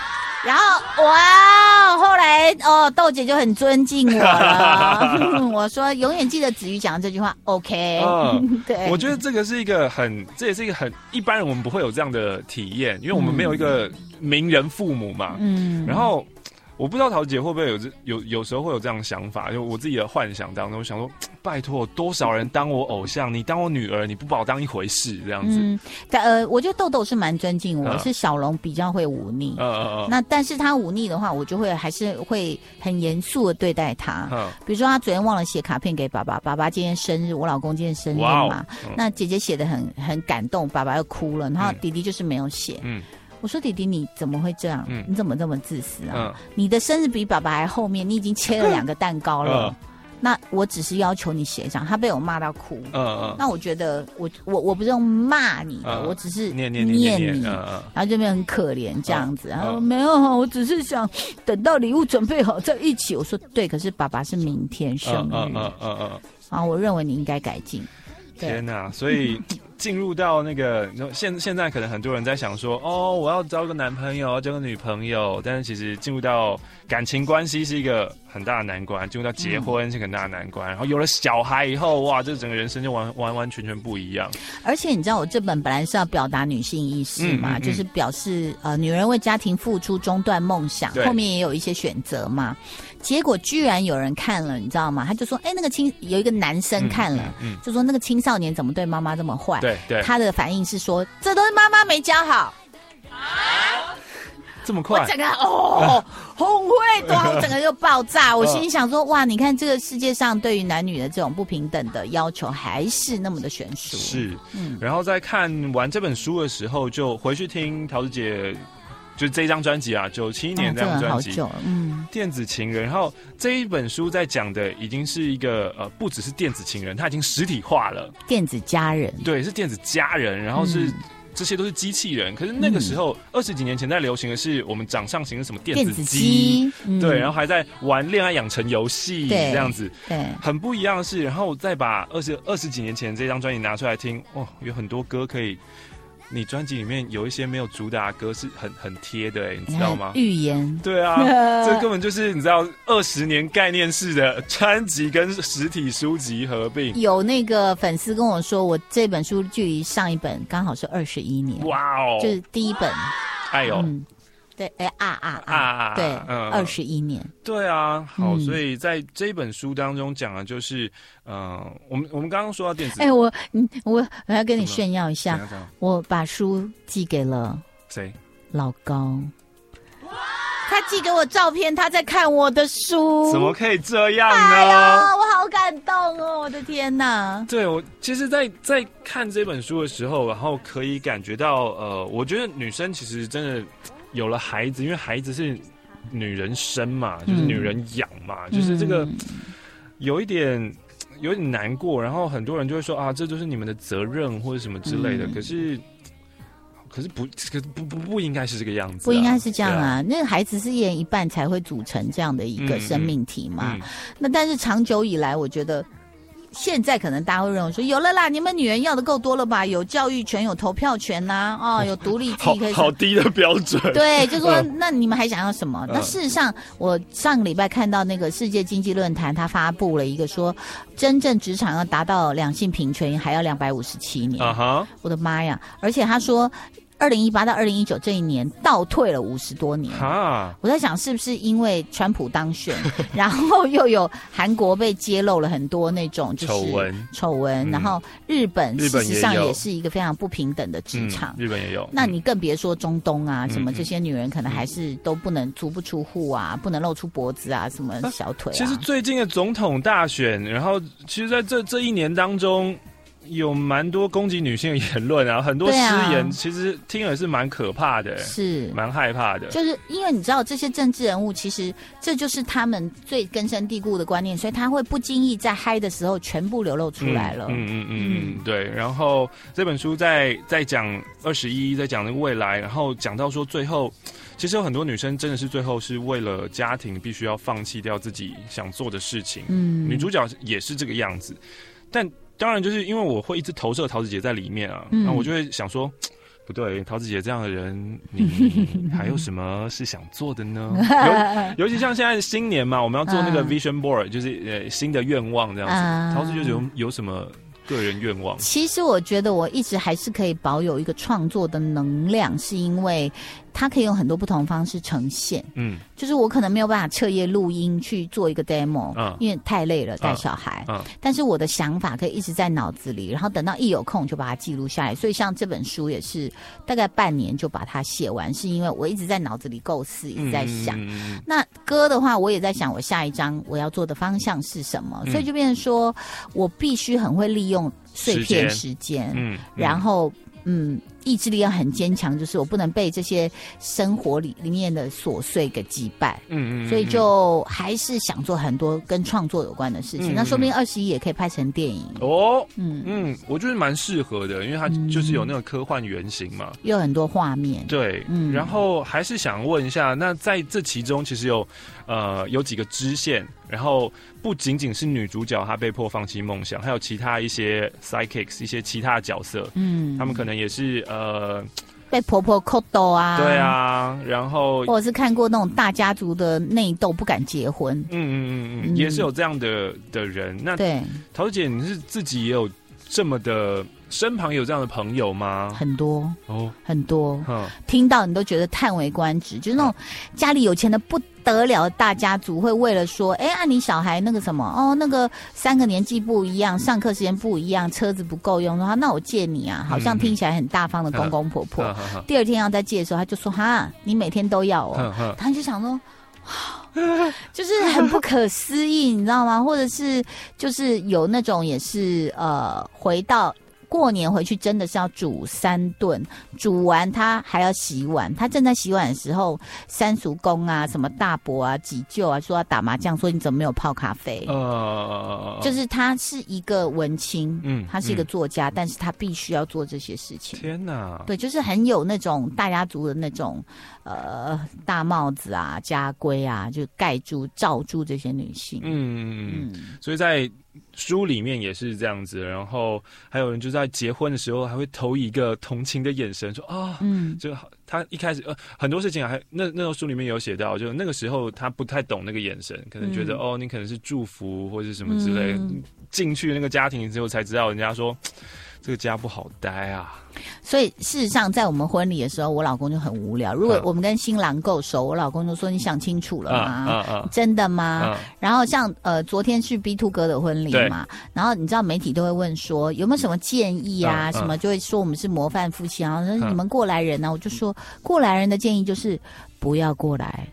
然后哇，后来哦，豆姐就很尊敬我了。我说永远记得子瑜讲的这句话 ，OK。
嗯，
对，
我觉得这个是一个很，这也是一个很一般人我们不会有这样的体验，因为我们没有一个名人父母嘛。嗯，然后。我不知道桃姐会不会有有有时候会有这样的想法，就我自己的幻想当中，我想说，拜托，多少人当我偶像，你当我女儿，你不把我当一回事，这样子。嗯，
但呃，我觉得豆豆是蛮尊敬我，
嗯、
是小龙比较会忤逆。
嗯嗯嗯。
那但是他忤逆的话，我就会还是会很严肃的对待他。嗯。比如说他昨天忘了写卡片给爸爸，爸爸今天生日，我老公今天生日嘛，嗯、那姐姐写的很很感动，爸爸又哭了，然后弟弟就是没有写。嗯。我说弟弟你怎么会这样？嗯、你怎么这么自私啊？嗯、你的生日比爸爸还后面，你已经切了两个蛋糕了。嗯、那我只是要求你写上，他被我骂到哭。嗯嗯。那我觉得我我我不是用骂你的，嗯、我只是念念念你，然后这边很可怜这样子。然后、嗯、没有，我只是想等到礼物准备好在一起。我说对，可是爸爸是明天生日。嗯嗯嗯嗯。然后我认为你应该改进。
天哪！所以进入到那个现现在可能很多人在想说，哦，我要交个男朋友，要交个女朋友，但是其实进入到感情关系是一个很大的难关，进入到结婚是一个很大的难关，然后有了小孩以后，哇，这整个人生就完完完全全不一样。
而且你知道，我这本本来是要表达女性意识嘛，嗯嗯嗯就是表示呃，女人为家庭付出，中断梦想，后面也有一些选择嘛。结果居然有人看了，你知道吗？他就说：“哎、欸，那个青有一个男生看了，嗯嗯嗯、就说那个青少年怎么对妈妈这么坏？”
对对，
他的反应是说：“这都是妈妈没教好。”
这么快，
我整个哦，红会多，我整个就爆炸。我心里想说：“哇，你看这个世界上对于男女的这种不平等的要求还是那么的悬殊。”
是，嗯。然后在看完这本书的时候，就回去听桃子姐。就是这张专辑啊，九七年这张专辑，
哦、嗯，
电子情人。然后这一本书在讲的已经是一个呃，不只是电子情人，它已经实体化了。
电子家人，
对，是电子家人，然后是、嗯、这些都是机器人。可是那个时候二十、嗯、几年前在流行的是我们掌上型的什么电子机，嗯、对，然后还在玩恋爱养成游戏这样子，
对，
很不一样的是，然后再把二十二十几年前这张专辑拿出来听，哦，有很多歌可以。你专辑里面有一些没有主打歌是很很贴的，哎，你知道吗？
预言。
对啊，这根本就是你知道二十年概念式的专辑跟实体书籍合并。
有那个粉丝跟我说，我这本书距离上一本刚好是二十一年。
哇哦！
就是第一本。
哎呦。嗯
对，哎啊啊啊！对，二十一年。
对啊，好，所以在这本书当中讲的就是，呃，我们我们刚刚说到电子，
哎，我，我我要跟你炫耀一下，我把书寄给了
谁？
老高。他寄给我照片，他在看我的书，
怎么可以这样呢？
哎呀，我好感动哦！我的天哪！
对，我其实在，在在看这本书的时候，然后可以感觉到，呃，我觉得女生其实真的。有了孩子，因为孩子是女人生嘛，就是女人养嘛，嗯、就是这个有一点有一点难过。然后很多人就会说啊，这就是你们的责任或者什么之类的。嗯、可是，可是不，可不不不应该是这个样子、啊，
不应该是这样啊！那个孩子是一人一半才会组成这样的一个生命体嘛。嗯嗯、那但是长久以来，我觉得。现在可能大家会认为说有了啦，你们女人要的够多了吧？有教育权，有投票权呐、啊，哦，有独立自己可以。
好低的标准。
对，就说、嗯、那你们还想要什么？嗯、那事实上，我上个礼拜看到那个世界经济论坛，他发布了一个说，真正职场要达到两性平权，还要两百五十七年。啊哈！我的妈呀！而且他说。二零一八到二零一九这一年倒退了五十多年，我在想是不是因为川普当选，然后又有韩国被揭露了很多那种就是
丑闻，
丑闻，然后日本事实上也是一个非常不平等的职场，
嗯、日本也有。
那你更别说中东啊，什么这些女人可能还是都不能足不出户啊，不能露出脖子啊，什么小腿、啊。
其实最近的总统大选，然后其实在这这一年当中。有蛮多攻击女性的言论啊，很多失言，其实听了是蛮可怕的，
是
蛮害怕的。
就是因为你知道这些政治人物，其实这就是他们最根深蒂固的观念，所以他会不经意在嗨的时候全部流露出来了。
嗯嗯嗯嗯，对。然后这本书在在讲二十一，在讲那个未来，然后讲到说最后，其实有很多女生真的是最后是为了家庭必须要放弃掉自己想做的事情。嗯，女主角也是这个样子，但。当然，就是因为我会一直投射桃子姐在里面啊，那、嗯、我就会想说， 不对，桃子姐这样的人，你还有什么是想做的呢？尤尤其像现在新年嘛，我们要做那个 vision board，、嗯、就是呃新的愿望这样子。嗯、桃子姐有有什么个人愿望？
其实我觉得我一直还是可以保有一个创作的能量，是因为它可以用很多不同的方式呈现。嗯，就是我可能没有办法彻夜录音去做一个 demo，、嗯、因为太累了带小孩。嗯，嗯但是我的想法可以一直在脑子里，然后等到一有空就把它记录下来。所以像这本书也是大概半年就把它写完，是因为我一直在脑子里构思，一直在想。嗯、那歌的话，我也在想我下一张我要做的方向是什么，嗯、所以就变成说我必须很会利用碎片时间，嗯，然后嗯，意志力要很坚强，就是我不能被这些生活里里面的琐碎给击败，嗯嗯，所以就还是想做很多跟创作有关的事情。嗯、那说不定二十一也可以拍成电影
哦，嗯嗯，我觉得蛮适合的，因为它就是有那个科幻原型嘛，
有很多画面，
对，嗯，然后还是想问一下，那在这其中其实有呃有几个支线。然后不仅仅是女主角她被迫放弃梦想，还有其他一些 sidekicks 一些其他的角色，嗯，他们可能也是呃
被婆婆扣斗啊，
对啊，然后
或者是看过那种大家族的内斗不敢结婚，
嗯嗯嗯嗯，也是有这样的的人。那对桃子姐，你是自己也有这么的身旁有这样的朋友吗？
很多哦，很多，嗯，听到你都觉得叹为观止，就是那种家里有钱的不得了的大家族会为了说，哎、欸，啊你小孩那个什么哦，那个三个年纪不一样，上课时间不一样，车子不够用，说那我借你啊，好像听起来很大方的公公婆婆。嗯嗯、第二天要再借的时候，他就说哈，你每天都要哦，嗯嗯、他就想说。就是很不可思议，你知道吗？或者是就是有那种也是呃，回到过年回去真的是要煮三顿，煮完他还要洗碗。他正在洗碗的时候，三叔公啊、什么大伯啊、几舅啊说要打麻将，说你怎么没有泡咖啡？呃，就是他是一个文青，嗯，他是一个作家，嗯、但是他必须要做这些事情。
天哪！
对，就是很有那种大家族的那种。呃，大帽子啊，家规啊，就盖住、罩住这些女性。嗯
嗯，所以在书里面也是这样子。然后还有人就在结婚的时候，还会投一个同情的眼神，说啊，哦、嗯，就他一开始呃很多事情还那那书里面有写到，就那个时候他不太懂那个眼神，可能觉得、嗯、哦，你可能是祝福或者什么之类的。嗯、进去那个家庭之后才知道，人家说这个家不好待啊。
所以事实上，在我们婚礼的时候，我老公就很无聊。如果我们跟新郎够熟，我老公就说：“你想清楚了吗？啊啊啊、真的吗？”啊、然后像呃，昨天是 B 二 哥的婚礼嘛，然后你知道媒体都会问说有没有什么建议啊？啊什么就会说我们是模范夫妻，然后说你们过来人呢、啊，我就说过来人的建议就是不要过来。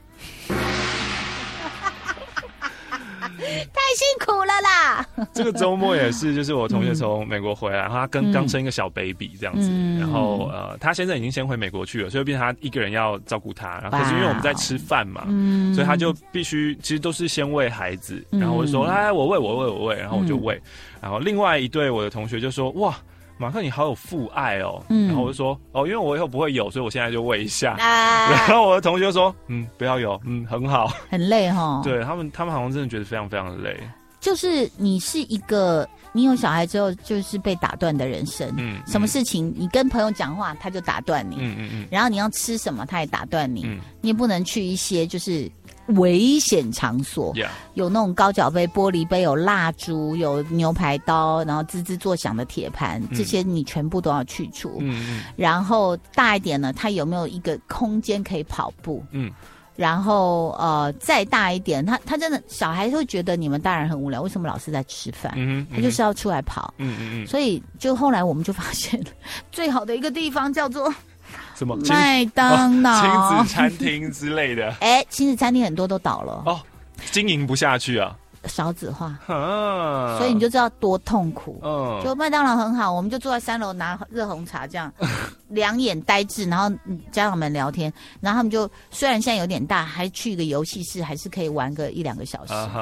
太辛苦了啦！
这个周末也是，就是我同学从美国回来，然后他跟刚生一个小 baby 这样子，嗯、然后呃，他先生已经先回美国去了，所以变成他一个人要照顾他。然后可是因为我们在吃饭嘛，嗯、所以他就必须其实都是先喂孩子，然后我就说，哎、嗯，我喂，我喂，我喂，然后我就喂。嗯、然后另外一对我的同学就说，哇。马克，你好有父爱哦，嗯、然后我就说哦，因为我以后不会有，所以我现在就喂一下。啊、然后我的同学就说，嗯，不要有，嗯，很好，
很累哈。
对他们，他们好像真的觉得非常非常的累。
就是你是一个，你有小孩之后就是被打断的人生，嗯，什么事情你跟朋友讲话他就打断你，嗯嗯嗯，然后你要吃什么他也打断你，嗯、你也不能去一些就是危险场所， yeah. 有那种高脚杯、玻璃杯，有蜡烛，有牛排刀，然后滋滋作响的铁盘，嗯、这些你全部都要去除。嗯嗯，然后大一点呢，他有没有一个空间可以跑步？嗯。然后呃，再大一点，他他真的小孩会觉得你们大人很无聊，为什么老是在吃饭？嗯嗯、他就是要出来跑。嗯嗯嗯。所以就后来我们就发现，最好的一个地方叫做
什么
麦当劳、
哦、亲子餐厅之类的。
哎，亲子餐厅很多都倒了
哦，经营不下去啊。
少子化，啊、所以你就知道多痛苦。嗯，就麦当劳很好，我们就坐在三楼拿热红茶，这样两眼呆滞，然后家长们聊天，然后他们就虽然现在有点大，还去一个游戏室，还是可以玩个一两个小时。啊、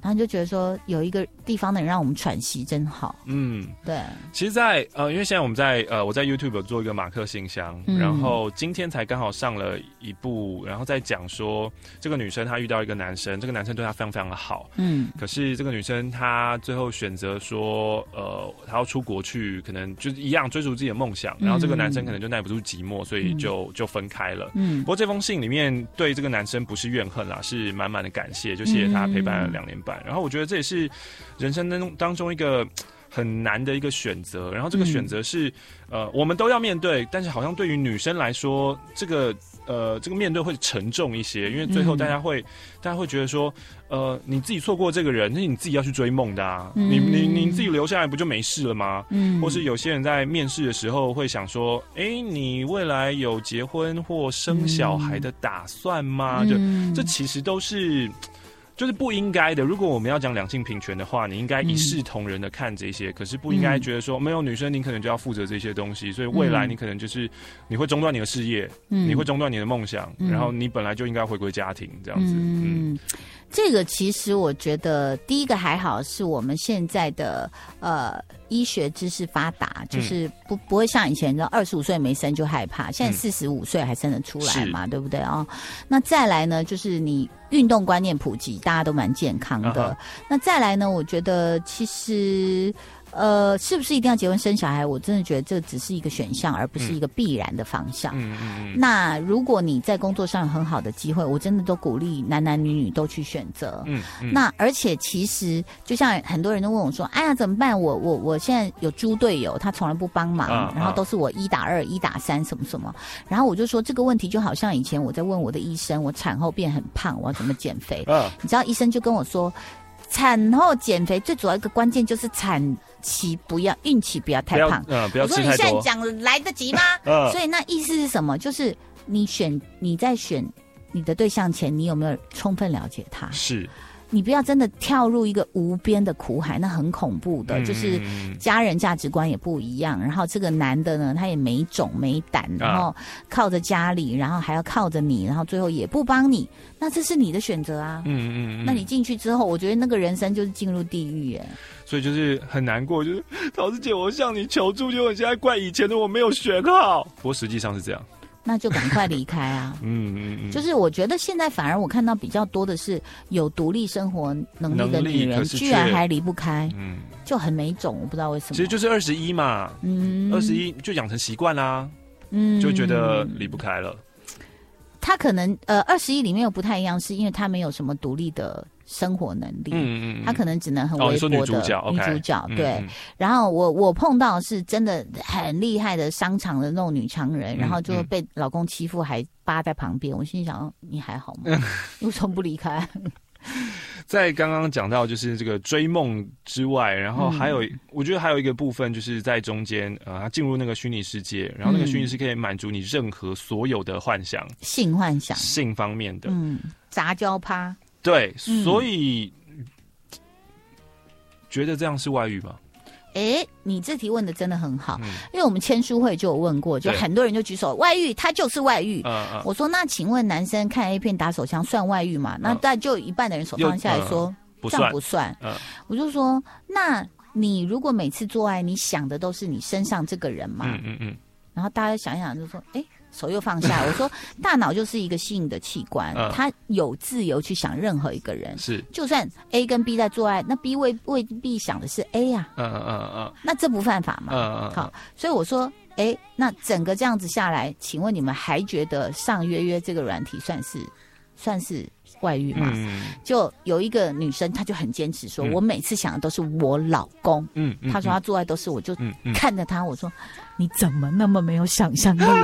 然后就觉得说有一个地方能让我们喘息真好。
嗯，
对。
其实在，呃，因为现在我们在呃，我在 YouTube 有做一个马克信箱，
嗯、
然后今天才刚好上了一部，然后在讲说这个女生她遇到一个男生，这个男生对她非常非常的好，
嗯，
可是这个女生她最后选择说，呃，她要出国去，可能就是一样追逐自己的梦想，然后这个男生可能就耐不住寂寞，所以就就分开了。
嗯，
不过这封信里面对这个男生不是怨恨啦，是满满的感谢，就谢谢他陪伴了两年半。然后我觉得这也是人生当中当中一个很难的一个选择，然后这个选择是、嗯、呃我们都要面对，但是好像对于女生来说，这个呃这个面对会沉重一些，因为最后大家会、嗯、大家会觉得说，呃你自己错过这个人，那是你自己要去追梦的啊，嗯、你你你自己留下来不就没事了吗？嗯，或是有些人在面试的时候会想说，哎，你未来有结婚或生小孩的打算吗？嗯、就这其实都是。就是不应该的。如果我们要讲两性平权的话，你应该一视同仁的看这些，嗯、可是不应该觉得说没有女生，你可能就要负责这些东西，所以未来你可能就是你会中断你的事业，嗯、你会中断你的梦想，嗯、然后你本来就应该回归家庭这样子。嗯，
嗯这个其实我觉得第一个还好，是我们现在的呃医学知识发达，就是不不会像以前的二十五岁没生就害怕，现在四十五岁还生得出来嘛，嗯、对不对啊？那再来呢，就是你运动观念普及，大家都蛮健康的。Uh-huh. 那再来呢，我觉得其实。呃，是不是一定要结婚生小孩？我真的觉得这只是一个选项，而不是一个必然的方向。嗯嗯嗯。那如果你在工作上有很好的机会，我真的都鼓励男男女女都去选择。嗯嗯。那而且其实，就像很多人都问我说：“哎呀，怎么办？我我我现在有猪队友，他从来不帮忙，啊、然后都是我一打二、一打三什么什么。”然后我就说这个问题就好像以前我在问我的医生，我产后变很胖，我要怎么减肥？啊、你知道医生就跟我说。产后减肥最主要一个关键就是产期不要孕期不要太胖，
嗯，不要吃太多。
我说你现在讲来得及吗？嗯，所以那意思是什么？就是你选你在选你的对象前，你有没有充分了解他？
是。
你不要真的跳入一个无边的苦海，那很恐怖的。嗯、就是家人价值观也不一样，然后这个男的呢，他也没种没胆，然后靠着家里，然后还要靠着你，然后最后也不帮你，那这是你的选择啊。嗯嗯嗯。那你进去之后，我觉得那个人生就是进入地狱耶。
所以就是很难过，就是桃子姐，我向你求助，结果你现在怪以前的我没有选好。不过实际上是这样。
那就赶快离开啊！嗯嗯嗯，就是我觉得现在反而我看到比较多的是有独立生活能力的女人，居然还离不开，嗯，就很没种，我不知道为什么。
其实就是二十一嘛，嗯，二十一就养成习惯啦，嗯，就觉得离不开了。
他可能呃，二十一里面又不太一样，是因为他没有什么独立的生活能力，嗯嗯，他可能只能很微薄的、哦、
女主角，
女主角、
okay,
对。嗯嗯然后我我碰到是真的很厉害的商场的那种女强人，嗯、然后就被老公欺负，还扒在旁边。我心想，你还好吗？为什么不离开？
在刚刚讲到就是这个追梦之外，然后还有、嗯、我觉得还有一个部分就是在中间，呃，他进入那个虚拟世界，然后那个虚拟世界可以满足你任何所有的幻想，
性幻想，
性方面的，
嗯，杂交趴，
对，所以、嗯、觉得这样是外遇吗？
哎，你这题问的真的很好，嗯、因为我们签书会就有问过，就很多人就举手，外遇他就是外遇。嗯嗯、我说那请问男生看 A 片打手枪算外遇吗？嗯、那大概就有一半的人手放下来说、嗯、这样不算。嗯、我就说那你如果每次做爱你想的都是你身上这个人嘛？嗯嗯嗯。然后大家想一想就说，哎。手又放下，我说大脑就是一个性的器官，嗯、它有自由去想任何一个人。
是，
就算 A 跟 B 在做爱，那 B 未未必想的是 A 呀、啊。嗯嗯嗯。那这不犯法嘛？嗯嗯。好，所以我说，哎，那整个这样子下来，请问你们还觉得上约约这个软体算是算是外遇嘛？嗯、就有一个女生，她就很坚持说，嗯、我每次想的都是我老公。嗯，她说她做爱都是，我就看着她，我说你怎么那么没有想象力？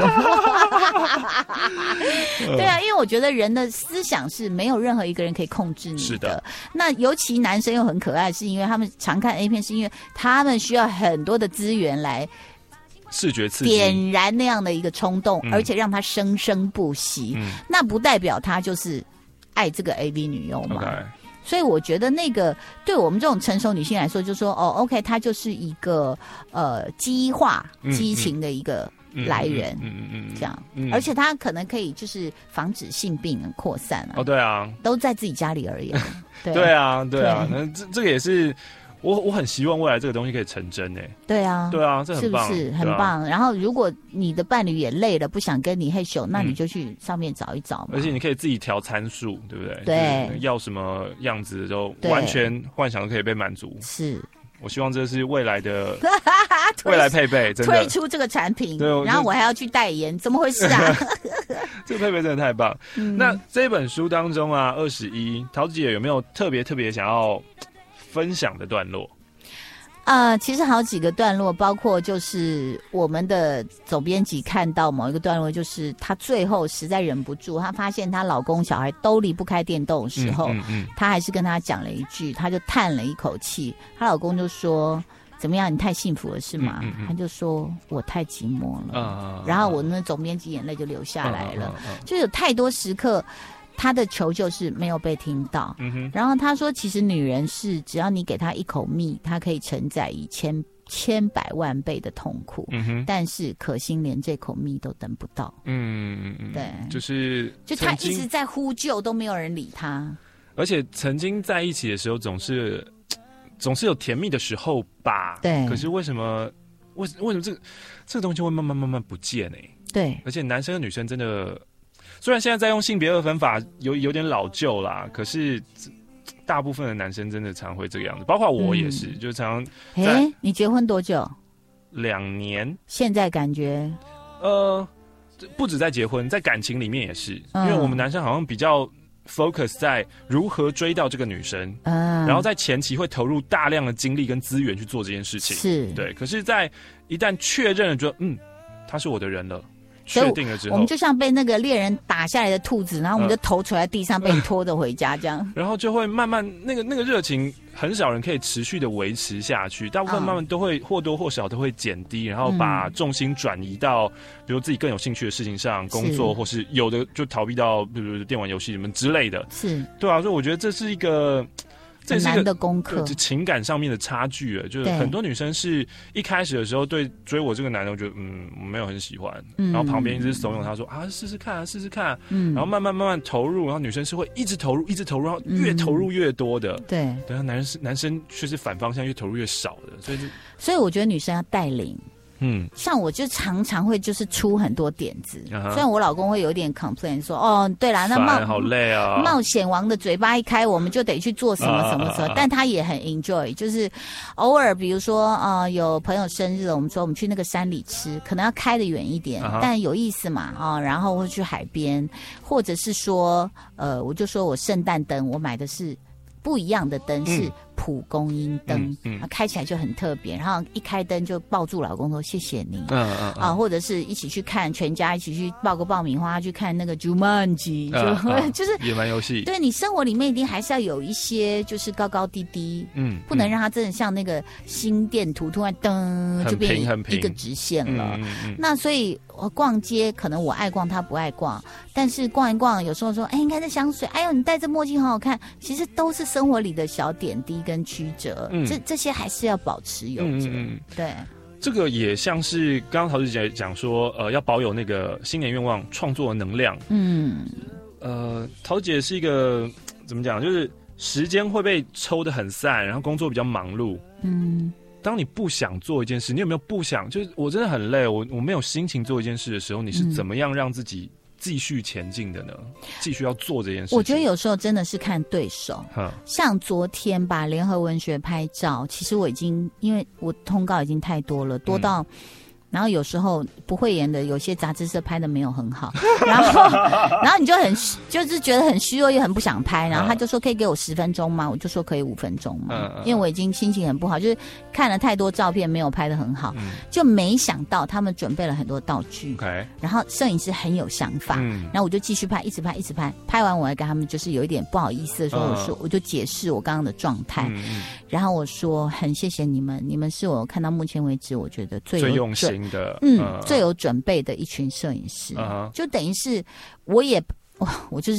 对啊，因为我觉得人的思想是没有任何一个人可以控制你的。
是的。
那尤其男生又很可爱，是因为他们常看 A 片，是因为他们需要很多的资源来。
视觉刺激
点燃那样的一个冲动，嗯、而且让他生生不息，嗯、那不代表他就是爱这个 A V 女优嘛。Okay. 所以我觉得那个对我们这种成熟女性来说，就说哦 ，OK， 它就是一个呃激化激情的一个来源，
嗯嗯嗯，
这样，而且它可能可以就是防止性病扩散啊。
哦，对啊，
都在自己家里而已。对
对啊，对啊，那这这个也是。我我很希望未来这个东西可以成真诶。
对啊，
对啊，这很棒，
是不是很棒？然后如果你的伴侣也累了，不想跟你嘿咻，那你就去上面找一找嘛。
而且你可以自己调参数，对不对？
对，
要什么样子都完全幻想都可以被满足。
是，
我希望这是未来的未来配备，真的
推出这个产品，
对，
然后我还要去代言，怎么回事啊？
这个配备真的太棒。嗯、那这本书当中啊，二十一，陶子姐有没有特别特别想要分享的段落？
呃，其实好几个段落，包括就是我们的总编辑看到某一个段落，就是她最后实在忍不住，她发现她老公小孩都离不开电动的时候，嗯嗯嗯、她还是跟他讲了一句，她就叹了一口气，她老公就说：“怎么样？你太幸福了是吗？”嗯嗯嗯、她就说：“我太寂寞了。嗯”然后我那总编辑眼泪就流下来了，嗯嗯嗯、就有太多时刻。他的求救是没有被听到，嗯哼，然后他说，其实女人是只要你给她一口蜜，她可以承载以千千百万倍的痛苦，嗯哼，但是可心连这口蜜都等不到，嗯嗯，对，
就是
就他一直在呼救，都没有人理他，
而且曾经在一起的时候，总是总是有甜蜜的时候吧，
对，
可是为什么为为什么这个这个东西会慢慢慢慢不见呢？
对，
而且男生和女生真的。虽然现在在用性别二分法有有点老旧啦，可是大部分的男生真的常会这个样子，包括我也是，嗯、就常常。哎、
欸，你结婚多久？
两年。
现在感觉，
呃，不止在结婚，在感情里面也是，嗯、因为我们男生好像比较 focus 在如何追到这个女生，嗯，然后在前期会投入大量的精力跟资源去做这件事情，
是
对。可是，在一旦确认了，就嗯，他是我的人了。确定了之后，
我们就像被那个猎人打下来的兔子，然后我们就头垂在地上，被你拖着回家这样。
然后就会慢慢那个那个热情，很少人可以持续的维持下去，大部分慢慢都会或多或少都会减低，然后把重心转移到比如自己更有兴趣的事情上，工作或是有的就逃避到比如电玩游戏什么之类的。
是，
对啊，所以我觉得这是一个。
很难的功课，
情感上面的差距，就是很多女生是一开始的时候对追我这个男人，我觉得嗯我没有很喜欢，嗯、然后旁边一直怂恿他说啊试试看啊试试看、啊，嗯，然后慢慢慢慢投入，然后女生是会一直投入一直投入，然后越投入越多的，
嗯、对，
对啊，男人是男生却是反方向，越投入越少的，所以就
所以我觉得女生要带领。嗯，像我就常常会就是出很多点子，uh-huh. 虽然我老公会有点 complain 说，哦，对啦，那冒
好累啊，
冒险王的嘴巴一开，我们就得去做什么什么什么， uh-huh. 但他也很 enjoy， 就是偶尔比如说呃有朋友生日，我们说我们去那个山里吃，可能要开得远一点， uh-huh. 但有意思嘛啊、哦，然后会去海边，或者是说呃我就说我圣诞灯我买的是不一样的灯，是蒲公英灯，嗯嗯、开起来就很特别。然后一开灯就抱住老公说谢谢你，嗯嗯嗯、啊，或者是一起去看，全家一起去抱个爆米花去看那个 Jumanji， 就、嗯嗯、就是
野蛮游戏。
对，你生活里面一定还是要有一些就是高高低低，嗯，不能让它真的像那个心电图突然噔就变一个直线了。嗯嗯嗯、那所以我逛街可能我爱逛，他不爱逛，但是逛一逛有时候说，哎，你看这香水，哎呦，你戴这墨镜好好看，其实都是生活里的小点滴跟曲折，嗯、这这些还是要保持有着。嗯嗯、对，
这个也像是刚刚陶子姐讲说，呃，要保有那个新年愿望创作的能量。嗯，呃，陶子姐是一个怎么讲，就是时间会被抽得很散，然后工作比较忙碌。嗯。当你不想做一件事，你有没有不想？就是我真的很累，我我没有心情做一件事的时候，你是怎么样让自己继续前进的呢？继续要做这件事情？
我觉得有时候真的是看对手。像昨天吧，联合文学拍照，其实我已经因为我通告已经太多了，多到。嗯然后有时候不会演的，有些杂志社拍的没有很好，然后然后你就很就是觉得很虚弱，又很不想拍，然后他就说可以给我十分钟吗？我就说可以五分钟嘛，因为我已经心情很不好，就是看了太多照片没有拍的很好，就没想到他们准备了很多道具，然后摄影师很有想法，然后我就继续拍，一直拍，一直拍，拍完我还跟他们就是有一点不好意思的时候，我说我就解释我刚刚的状态，然后我说很谢谢你们，你们是我看到目前为止我觉得最有
最用心。的
嗯，呃、最有准备的一群摄影师，呃、就等于是我也哇，我就是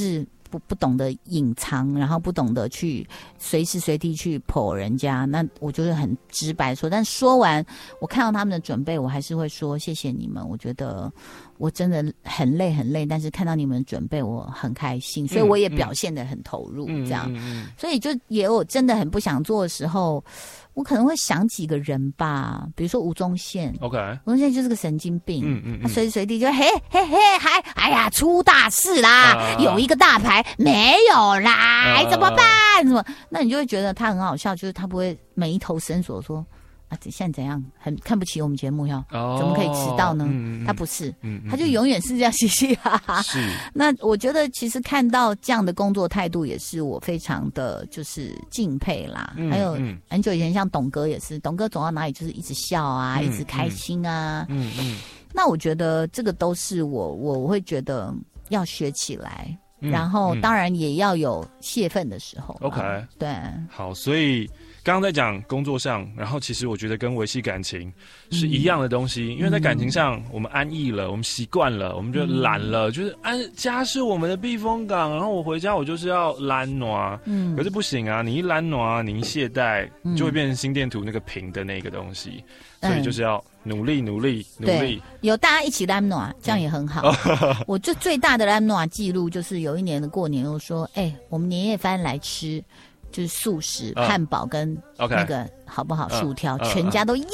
不不懂得隐藏，然后不懂得去随时随地去剖人家，那我就是很直白说。但说完，我看到他们的准备，我还是会说谢谢你们。我觉得我真的很累很累，但是看到你们准备，我很开心，所以我也表现得很投入，
嗯、
这样、
嗯嗯嗯。
所以就也有真的很不想做的时候，我可能会想几个人吧，比如说吴宗宪
，OK，
吴宗宪就是个神经病，
嗯嗯嗯，
他随时随地就嘿嘿嘿，还哎呀出大事啦，
啊、
有一个大牌没有啦，啊、怎么办？什么？那你就会觉得他很好笑，就是他不会眉头深锁说。啊，现在怎样？很看不起我们节目哟？哦、怎么可以迟到呢？嗯、他不是，嗯、他就永远是这样嘻嘻哈哈。是。那我觉得其实看到这样的工作态度，也是我非常的就是敬佩啦。嗯、还有很久以前像董哥也是，董哥走到哪里就是一直笑啊，嗯、一直开心啊。嗯嗯。那我觉得这个都是我我会觉得要学起来，嗯、然后当然也要有泄愤的时候。
OK。
对。
好，所以。刚刚在讲工作上，然后其实我觉得跟维系感情是一样的东西，嗯、因为在感情上我们安逸了，我们习惯了，我们就懒了，嗯、就是安家是我们的避风港，然后我回家我就是要懒暖，嗯，可是不行啊，你一懒暖，你一懈怠，嗯、就会变成心电图那个平的那个东西，所以就是要努力努力努力，
有大家一起懒暖，这样也很好。嗯、我就最大的懒暖记录就是有一年的过年，我说，哎、欸，我们年夜饭来吃。就是素食、uh, 汉堡跟那个好不好薯条，
uh, uh,
全家都耶，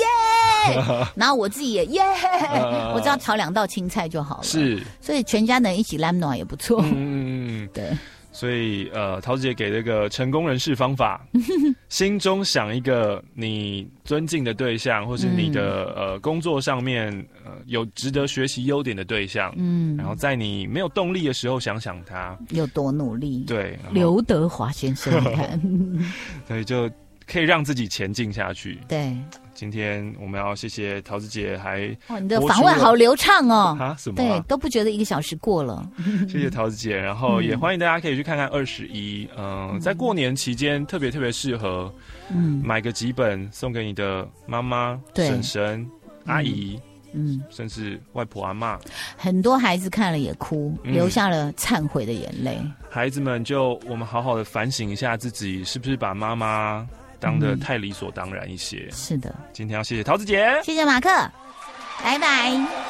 uh, 然后我自己也耶， uh, 我只要炒两道青菜就好了。是，所以全家能一起懒暖也不错。嗯嗯，对。
所以呃，桃子姐给这个成功人士方法，心中想一个你尊敬的对象，或是你的、嗯、呃工作上面呃有值得学习优点的对象，嗯，然后在你没有动力的时候想想他
有多努力。
对，
刘德华先生，你看，
所以就可以让自己前进下去。
对。
今天我们要谢谢桃子姐，还
哦，你的访问好流畅哦，
啊什么、啊？
对，都不觉得一个小时过了。
谢谢桃子姐，然后也欢迎大家可以去看看二十一，嗯，在过年期间特别特别适合，嗯，买个几本送给你的妈妈、婶婶、阿姨，嗯，甚至外婆阿嬷。
很多孩子看了也哭，嗯、流下了忏悔的眼泪。
孩子们就我们好好的反省一下自己，是不是把妈妈当得太理所当然一些、嗯、
是的，
今天要谢谢桃子姐，
谢谢马克，拜拜。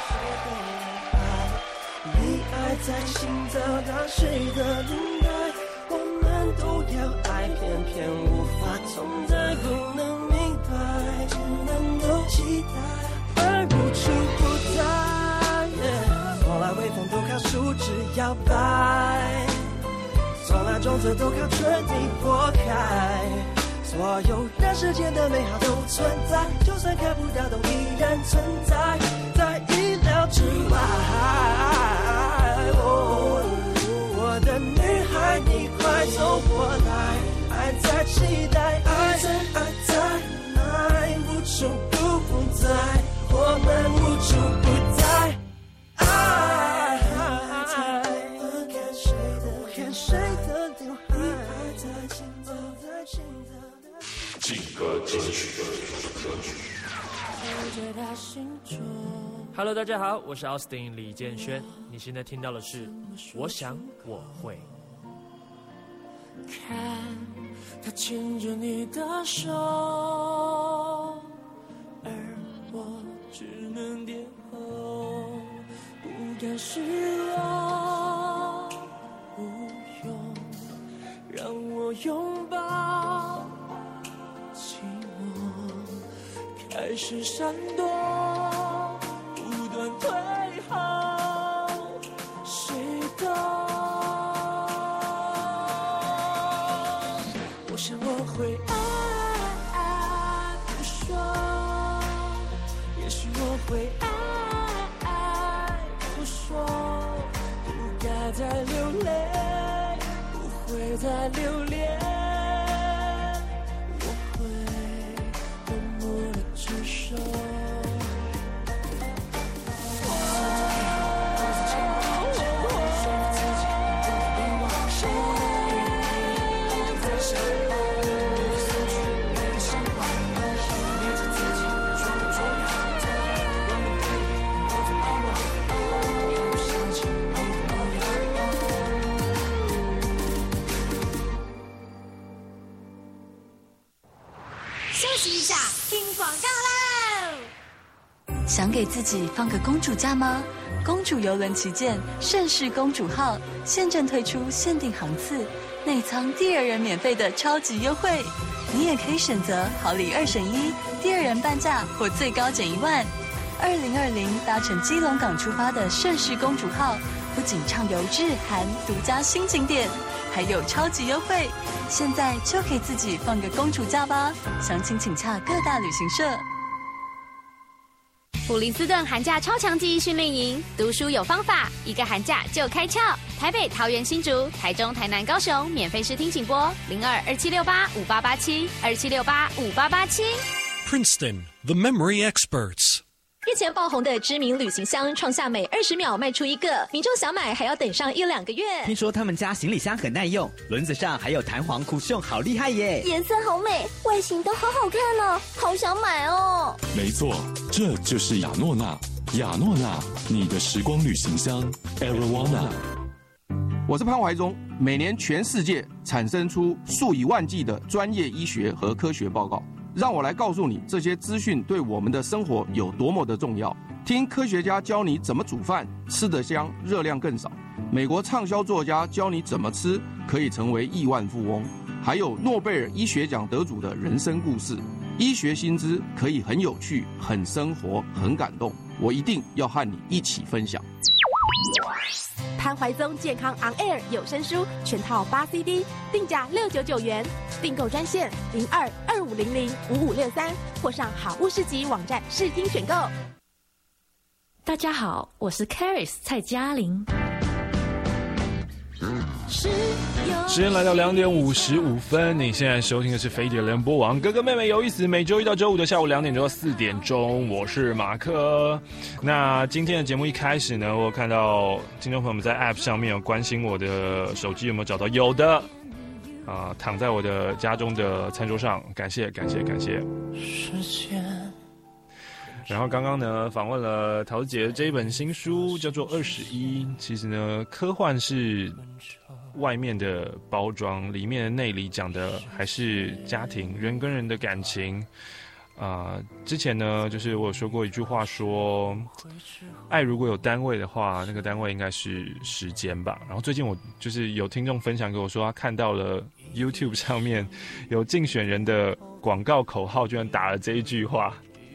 你爱在心早当谁的等待，我们都要爱，偏偏无法从这不能明白，只能够期待而无处不在、yeah、从来微风都靠树枝摇摆，从来种子都靠春地破开，所有人世间的美好都存在，就算看不到都依然存在，在意料之外、哦、我的女孩你快走过来，爱在期待，爱在爱在爱无处不在，我们无处不在，爱我看谁的看谁的刘海，爱在心走在心的
劲歌金曲。
Hello， 大家好，我是 Austin 李建轩。你现在听到的是《我想我会》。
看他牵着你的手，而我只能点头，不敢示弱，不用让我拥抱。 开始闪躲，不断退后，谁懂？我想我会爱爱不说，也许我会爱爱不说，不该再流泪，不会再留恋。
息一下，听广告喽！
想给自己放个公主假吗？公主邮轮旗舰盛世公主号现正推出限定航次，内舱第二人免费的超级优惠。你也可以选择好礼二选一，第二人半价或最高减一万。二零二零搭乘基隆港出发的盛世公主号，不仅畅游日韩独家新景点，还有超级优惠。现在就给自己放个公主假吧，详情请洽各大旅行社。
普林斯顿寒假超强记忆训练营，读书有方法，一个寒假就开窍。台北、桃园、新竹、台中、台南、高雄，免费试听请拨零二二七六八五八八七二七六八五八八七。
Princeton, the memory experts.
日前爆红的知名旅行箱创下每二十秒卖出一个，民众想买还要等上一两个月。
听说他们家行李箱很耐用，轮子上还有弹簧酷炫，好厉害耶！
颜色好美，外形都好好看哦，好想买哦。
没错，这就是雅诺娜，雅诺娜，你的时光旅行箱 Arowana。
我是潘怀忠。每年全世界产生出数以万计的专业医学和科学报告，让我来告诉你这些资讯对我们的生活有多么的重要。听科学家教你怎么煮饭，吃得香，热量更少。美国畅销作家教你怎么吃可以成为亿万富翁，还有诺贝尔医学奖得主的人生故事。医学新知可以很有趣、很生活、很感动，我一定要和你一起分享。
潘怀宗健康 On Air 有声书全套八 C D， 定价六九九元，订购专线零二二五零零五五六三，或上好物市集网站试听选购。
大家好，我是 Caris 蔡嘉玲。
时间来到两点五十五分，你现在收听的是飞碟联播网，哥哥妹妹有意思。每周一到周五的下午两点钟到四点钟，我是马克。那今天的节目一开始呢，我看到听众朋友们在 App 上面有关心我的手机有没有找到，有的啊、呃，躺在我的家中的餐桌上，感谢感谢感谢。然后刚刚呢，访问了桃子姐的这一本新书，叫做《二十一》。其实呢，科幻是外面的包装，里面的内里讲的还是家庭、人跟人的感情。啊、呃，之前呢，就是我有说过一句话说，爱如果有单位的话，那个单位应该是时间吧。然后最近我就是有听众分享给我说，他看到了 YouTube 上面有竞选人的广告口号，居然打了这一句话。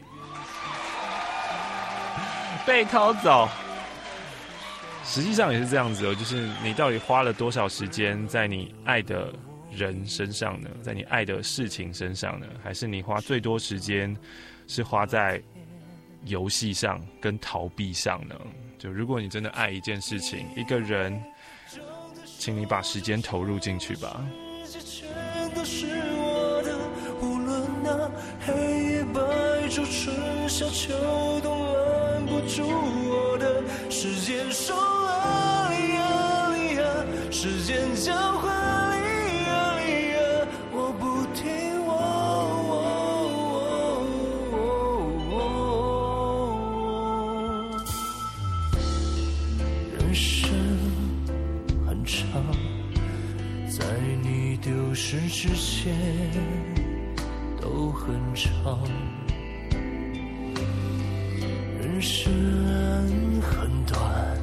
被拷走，实际上也是这样子哦，就是你到底花了多少时间在你爱的人身上呢？在你爱的事情身上呢？还是你花最多时间是花在游戏上跟逃避上呢？就如果你真的爱一件事情、一个人，请你把时间投入进去吧。
都是我的，无论那黑夜白昼春夏秋冬，拦不住我的。时间说啊哩啊哩啊，时间交换哩啊哩啊，我不听我我我我。人生很长，在你丢失之前都很长，人生很短，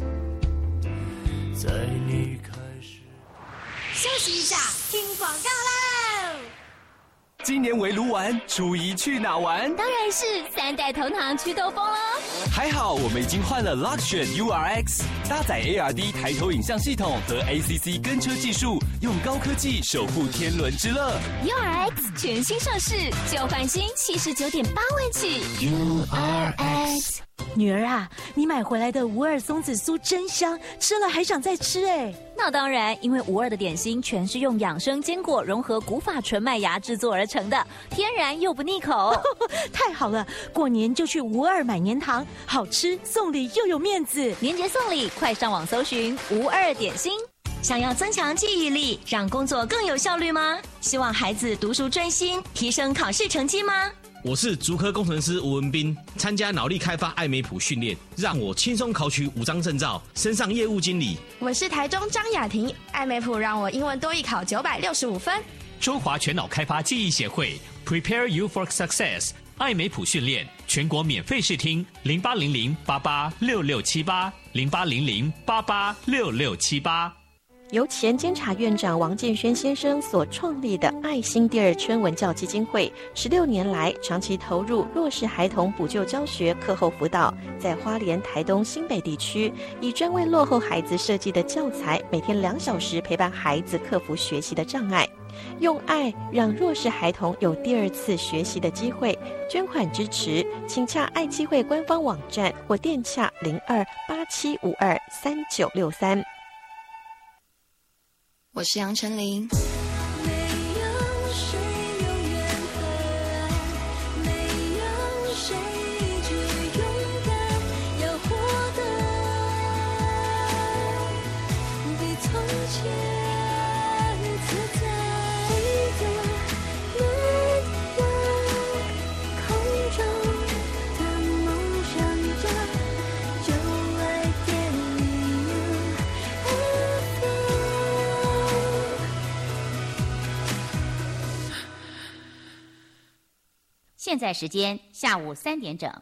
在你开始。
休息一下，听广告喽！
今年围炉玩，初一去哪玩？
当然是三代同堂去兜风喽！
还好我们已经换了 Luxgen U R X， 搭载 A R D 抬头影像系统和 A C C 跟车技术，用高科技守护天伦之乐。
U R X 全新上市，旧换新，七十九点八万起。
U R X。女儿啊，你买回来的无二松子酥真香，吃了还想再吃哎。
那当然，因为无二的点心全是用养生坚果融合古法纯麦芽制作而成的，天然又不腻口。
太好了，过年就去无二买年糖，好吃送礼又有面子。
年节送礼，快上网搜寻无二点心。
想要增强记忆力，让工作更有效率吗？希望孩子读书专心，提升考试成绩吗？
我是竹科工程师吴文斌，参加脑力开发艾美普训练，让我轻松考取五张证照，升上业务经理。
我是台中张雅婷，艾美普让我英文多益考九百六十五分。
中华全脑开发记忆协会
Prepare You for Success 艾美普训练，全国免费试听零八零零八八六六七八零八零零八八六六七八。
由前监察院长王建轩先生所创立的爱心第二春文教基金会，十六年来长期投入弱势孩童补救教学、课后辅导，在花莲、台东、新北地区，以专为落后孩子设计的教材，每天两小时陪伴孩子克服学习的障碍，用爱让弱势孩童有第二次学习的机会。捐款支持，请洽爱基会官方网站或电洽零二八七五二三九六三。
我是杨丞琳。
现在时间下午三点整。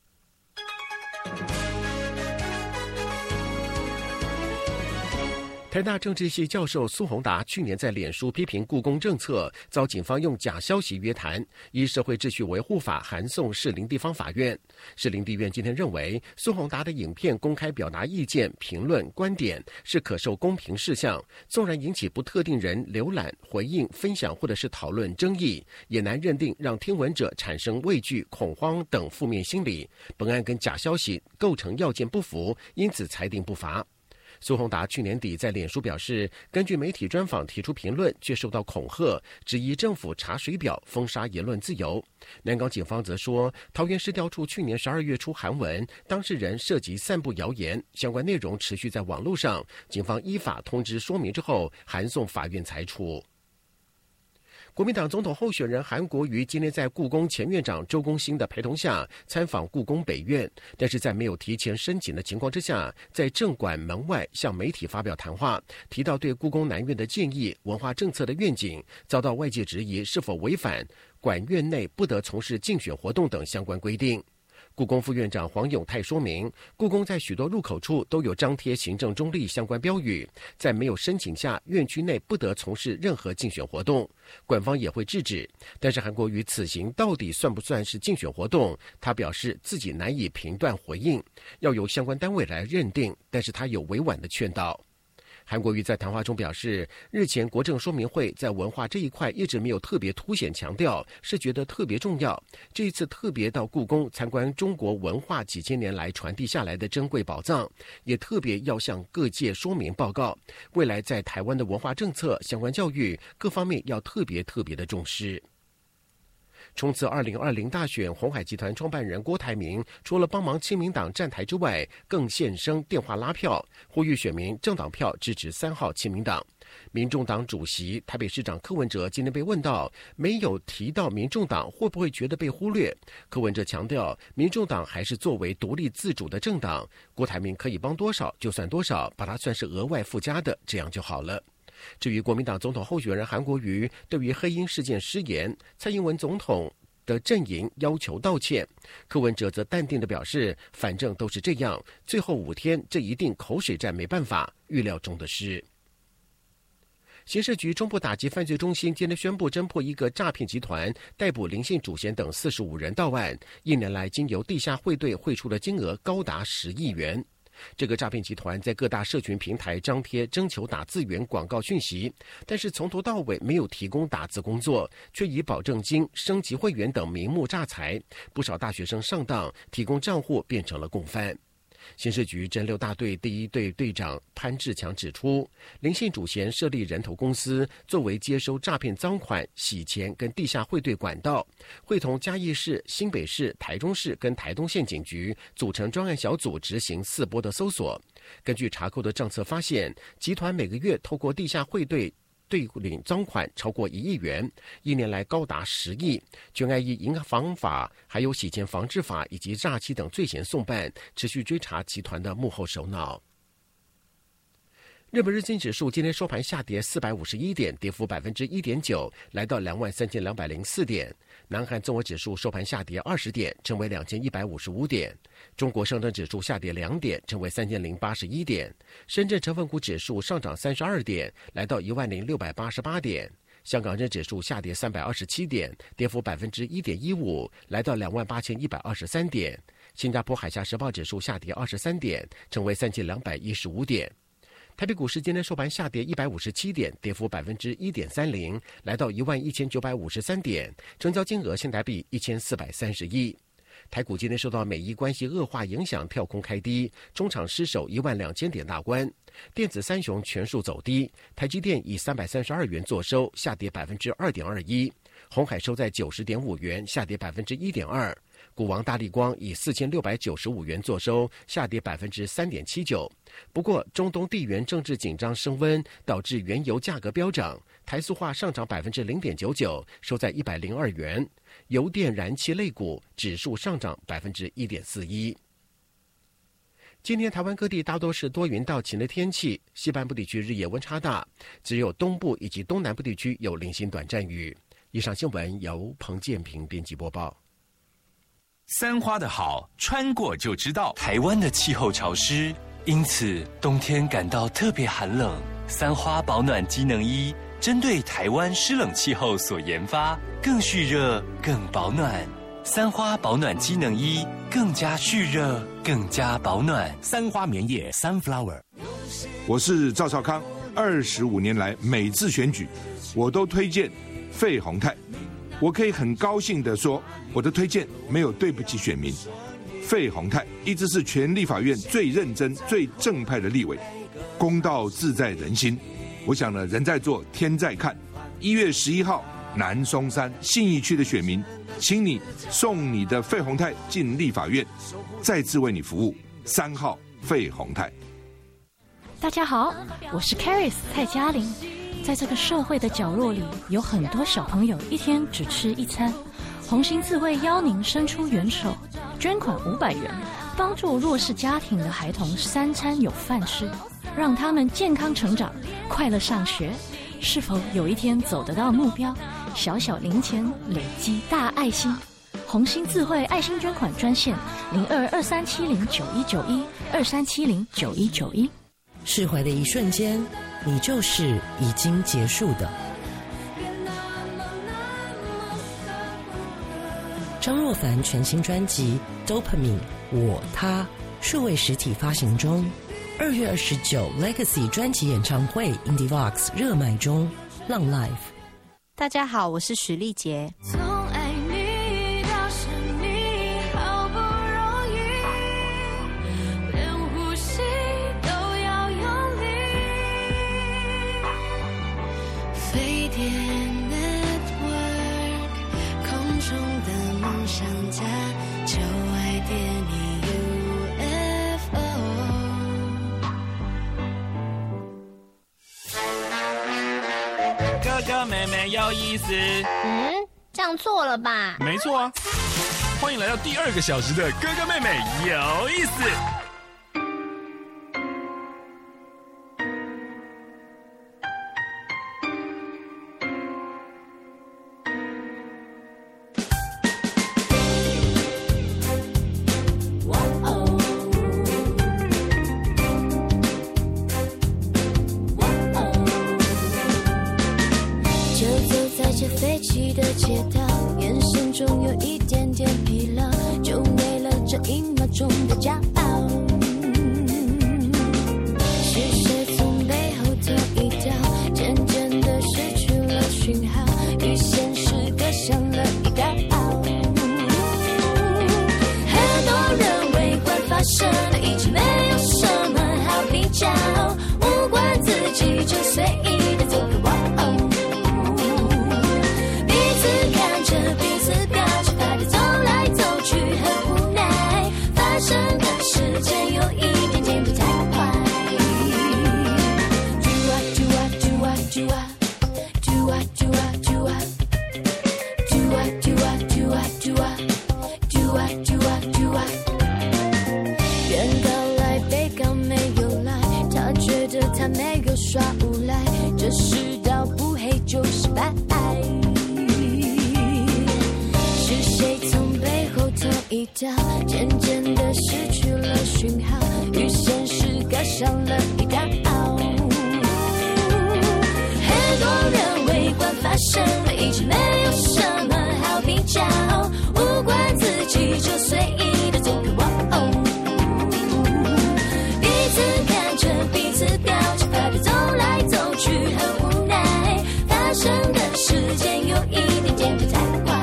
台大政治系教授苏宏达去年在脸书批评故宫政策，遭警方用假消息约谈，依社会秩序维护法函送士林地方法院。士林地院今天认为，苏宏达的影片公开表达意见、评论、观点是可受公平事项，纵然引起不特定人浏览、回应、分享或者是讨论争议，也难认定让听闻者产生畏惧、恐慌等负面心理。本案跟假消息构成要件不符，因此裁定不罚。苏宏达去年底在脸书表示，根据媒体专访提出评论，却受到恐吓，质疑政府查水表，封杀言论自由。南港警方则说，桃园市调处去年十二月初函文，当事人涉及散布谣言，相关内容持续在网络上，警方依法通知说明之后，函送法院裁处。国民党总统候选人韩国瑜今天在故宫前院长周公兴的陪同下参访故宫北院，但是在没有提前申请的情况之下，在正馆门外向媒体发表谈话，提到对故宫南院的建议、文化政策的愿景，遭到外界质疑是否违反馆院内不得从事竞选活动等相关规定。故宫副院长黄永泰说明，故宫在许多入口处都有张贴行政中立相关标语，在没有申请下，院区内不得从事任何竞选活动，馆方也会制止。但是韩国瑜此行到底算不算是竞选活动，他表示自己难以评断回应，要由相关单位来认定，但是他有委婉的劝导。韩国瑜在谈话中表示，日前国政说明会在文化这一块一直没有特别凸显强调，是觉得特别重要。这一次特别到故宫参观中国文化几千年来传递下来的珍贵宝藏，也特别要向各界说明报告，未来在台湾的文化政策、相关教育各方面要特别特别的重视。冲刺二零二零大选，鸿海集团创办人郭台铭除了帮忙亲民党站台之外，更现身电话拉票，呼吁选民政党票支持三号亲民党。民众党主席台北市长柯文哲今天被问到，没有提到民众党会不会觉得被忽略？柯文哲强调，民众党还是作为独立自主的政党，郭台铭可以帮多少就算多少，把它算是额外附加的，这样就好了。至于国民党总统候选人韩国瑜对于黑鹰事件失言，蔡英文总统的阵营要求道歉，柯文哲则淡定地表示，反正都是这样，最后五天这一定口水战没办法，预料中的事。刑事局中部打击犯罪中心今天宣布侦破一个诈骗集团，逮捕林姓主嫌等四十五人到案，一年来经由地下汇兑汇出的金额高达十亿元。这个诈骗集团在各大社群平台张贴征求打字员广告讯息，但是从头到尾没有提供打字工作，却以保证金、升级会员等名目诈财，不少大学生上当，提供账户变成了共犯。刑事局侦六大队第一队队长潘志强指出，林姓主嫌设立人头公司，作为接收诈骗赃款、洗钱跟地下汇兑管道，会同嘉义市、新北市、台中市跟台东县警局组成专案小组，执行四波的搜索。根据查扣的账册发现，集团每个月透过地下汇兑兑领赃款超过一亿元，一年来高达十亿，全案以银行法、还有洗钱防治法以及诈欺等罪嫌送办，持续追查集团的幕后首脑。 日本日经指数今天收盘下跌四百五十一点，跌幅百分之一点九，来到两万三千两百零四点。南韩综合指数收盘下跌二十点，成为两千一百五十五点。中国上证指数下跌两点，成为三千零八十一点。深圳成分股指数上涨三十二点，来到一万零六百八十八点。香港证指数下跌三百二十七点，跌幅百分之一点一五，来到两万八千一百二十三点。新加坡海峡时报指数下跌二十三点，成为三千两百一十五点。台北股市今天收盘下跌一百五十七点，跌幅百分之一点三零，来到一万一千九百五十三点，成交金额新台币一千四百三十亿。台股今天受到美伊关系恶化影响，跳空开低，中场失守一万两千点大关。电子三雄全数走低，台积电以三百三十二元作收，下跌百分之二点二一。鸿海收在九十点五元，下跌百分之一点二。股王大立光以四千六百九十五元作收，下跌百分之三点七九。不过，中东地缘政治紧张升温，导致原油价格飙涨，台塑化上涨百分之零点九九，收在一百零二元。油电燃气类股指数上涨百分之一点四一。今天台湾各地大多是多云到晴的天气，西半部地区日夜温差大，只有东部以及东南部地区有零星短暂雨。以上新闻由彭建平编辑播报。
三花的好，穿过就知道。台湾的气候潮湿，因此冬天感到特别寒冷。三花保暖机能衣针对台湾湿冷气候所研发，更蓄热、更保暖。三花保暖机能衣更加蓄热、更加保暖。三花棉叶 Sunflower。
我是赵少康，二十五年来每次选举，我都推荐费鸿泰。我可以很高兴地说，我的推荐没有对不起选民。费鸿泰一直是全立法院最认真、最正派的立委，公道自在人心。我想呢，人在做，天在看。一月十一号，南松山信义区的选民，请你送你的费鸿泰进立法院，再次为你服务。三号费鸿泰。
大家好，我是 Caris 蔡嘉玲。在这个社会的角落里，有很多小朋友一天只吃一餐。红星自会邀您伸出援手，捐款五百元，帮助弱势家庭的孩童三餐有饭吃，让他们健康成长，快乐上学。是否有一天走得到目标？小小零钱累积大爱心。红星自会爱心捐款专线零二二三七零九一九一二三七零九一九一。
释怀的一瞬间，你就是已经结束的。张若凡全新专辑《Dopamine 我他》数位实体发行中，二月二十九 Legacy 专辑演唱会 IndieVox 热卖中，浪 Live。
大家好，我是许丽杰。
从爱你到想你，好不容易，连呼吸都要用力。飞碟 Network， 空中的梦想家，就爱电影 U F O。
哥哥妹妹有意思。
嗯，这样错了吧？
没错啊！欢迎来到第二个小时的哥哥妹妹有意思。
废弃的街道，眼神中有一点点疲劳，就为了这一秒钟的骄傲。是谁从背后跳一跳，渐渐地失去了讯号，与现实隔上了一道。很多人为会发生的一直没有什么好比较，无关自己就随意的走个哇哦。发生的时间有一点点不太快。Do啊 do 啊 do 啊 do 啊 do 啊 do 啊 do 啊 do 啊 do 啊 do 啊 do 啊 do 啊 do 啊 do 啊。 还没有耍无赖，这世道不黑就是白。是谁从背后捅一刀，渐渐地失去了讯号，与现实隔上了一道。很多人围观发生了一切，没有什么好比较，无关自己就随意的走个哇哦，彼此看着彼此表情，发着走来走去很无奈，发生的事件有一点点不太快。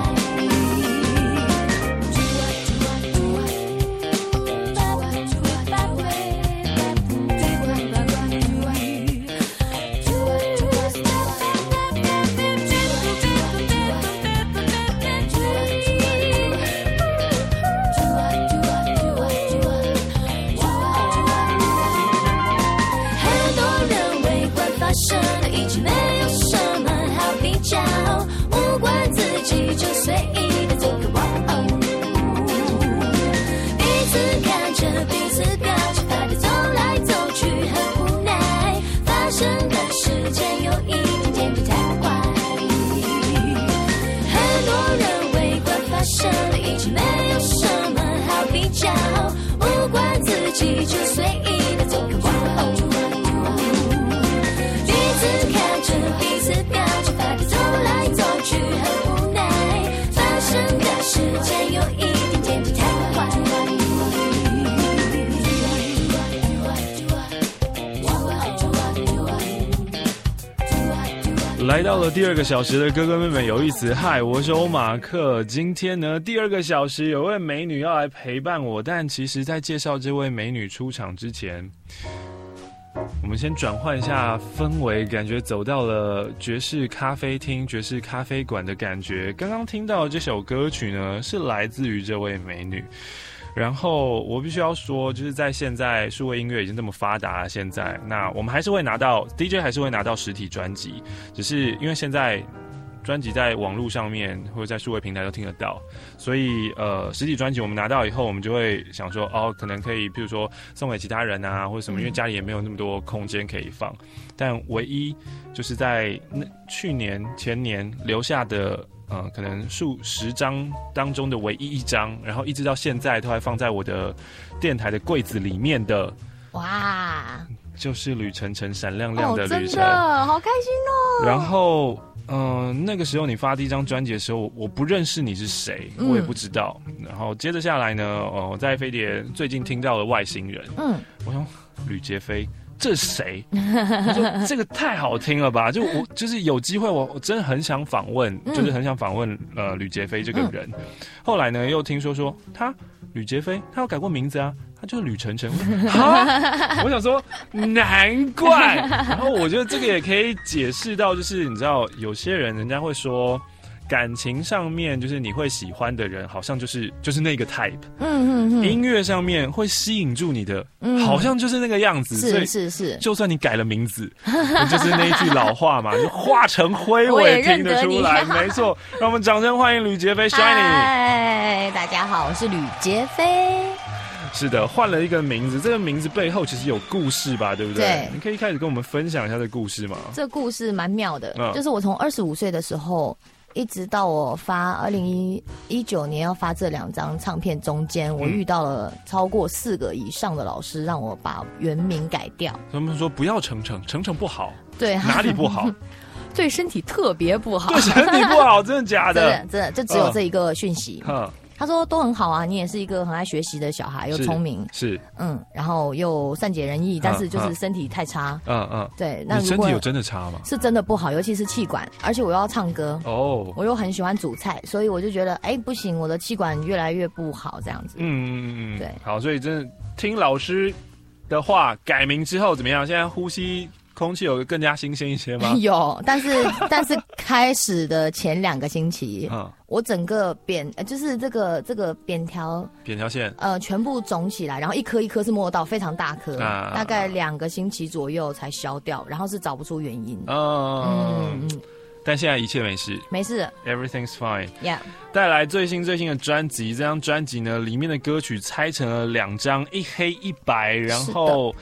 来到了第二个小时的哥哥妹妹有意思，嗨，我是欧马克。今天呢，第二个小时有位美女要来陪伴我，但其实在介绍这位美女出场之前，我们先转换一下氛围，感觉走到了爵士咖啡厅、爵士咖啡馆的感觉。刚刚听到的这首歌曲呢，是来自于这位美女。然后我必须要说，就是在现在数位音乐已经这么发达了，现在那我们还是会拿到 D J 还是会拿到实体专辑，只是因为现在专辑在网络上面或者在数位平台都听得到，所以呃实体专辑我们拿到以后，我们就会想说哦，可能可以，譬如说送给其他人啊，或者什么，因为家里也没有那么多空间可以放。但唯一就是在那去年前年留下的。呃，可能数十张当中的唯一一张，然后一直到现在都还放在我的电台的柜子里面的，
哇，
就是吕晨晨闪亮亮的旅程，
哦、真的好开心哦。
然后，嗯、呃，那个时候你发第一张专辑的时候，我不认识你是谁，嗯、我也不知道。然后接着下来呢，哦、呃，在飞碟最近听到了外星人，嗯，我想吕杰飞。这是谁？我说这个太好听了吧！就我就是有机会我，我真的很想访问，嗯、就是很想访问呃吕杰飞这个人。嗯、后来呢，又听说说他吕杰飞，他有改过名字啊，他就是吕晨晨。哈，我想说难怪。然后我觉得这个也可以解释到，就是你知道有些人人家会说。感情上面，就是你会喜欢的人，好像就是就是那个 type。嗯嗯嗯。音乐上面会吸引住你的，嗯、好像就是那个样子。
是是是。
就算你改了名字，就是那一句老话嘛，就化成灰我也听得出来。没错，让我们掌声欢迎吕杰飞 Shiny。
嗨，大家好，我是吕杰飞。
是的，换了一个名字，这个名字背后其实有故事吧，对不对？对。你可以开始跟我们分享一下这个故事吗？
这个故事蛮妙的，嗯、就是我从二十五岁的时候。一直到我发二零一九年要发这两张唱片中间，嗯、我遇到了超过四个以上的老师，让我把原名改掉。
他们说不要程程，程程不好。
对，
哪里不好？
对身体特别不好。
对身体不好，真的假的？
真的真的，就只有这一个讯息。嗯他说都很好啊，你也是一个很爱学习的小孩，又聪明，
是
嗯，然后又善解人意，但是就是身体太差，嗯嗯，对，那
你身体有真的差吗？
是真的不好，尤其是气管，而且我又要唱歌哦，我又很喜欢煮菜，所以我就觉得哎不行，我的气管越来越不好，这样子，嗯
嗯嗯，对，好，所以真的听老师的话，改名之后怎么样？现在呼吸。空气有更加新鲜一些吗？
有，但是但是开始的前两个星期，嗯，我整个扁就是这个这个扁条
扁条线，
呃，全部肿起来，然后一颗一颗是摸到非常大颗，啊、大概两个星期左右才消掉，然后是找不出原因。
嗯嗯，但现在一切没事，
没事
，Everything's fine。
Yeah。
带来最新最新的专辑，这张专辑呢，里面的歌曲拆成了两张，一黑一白，然后。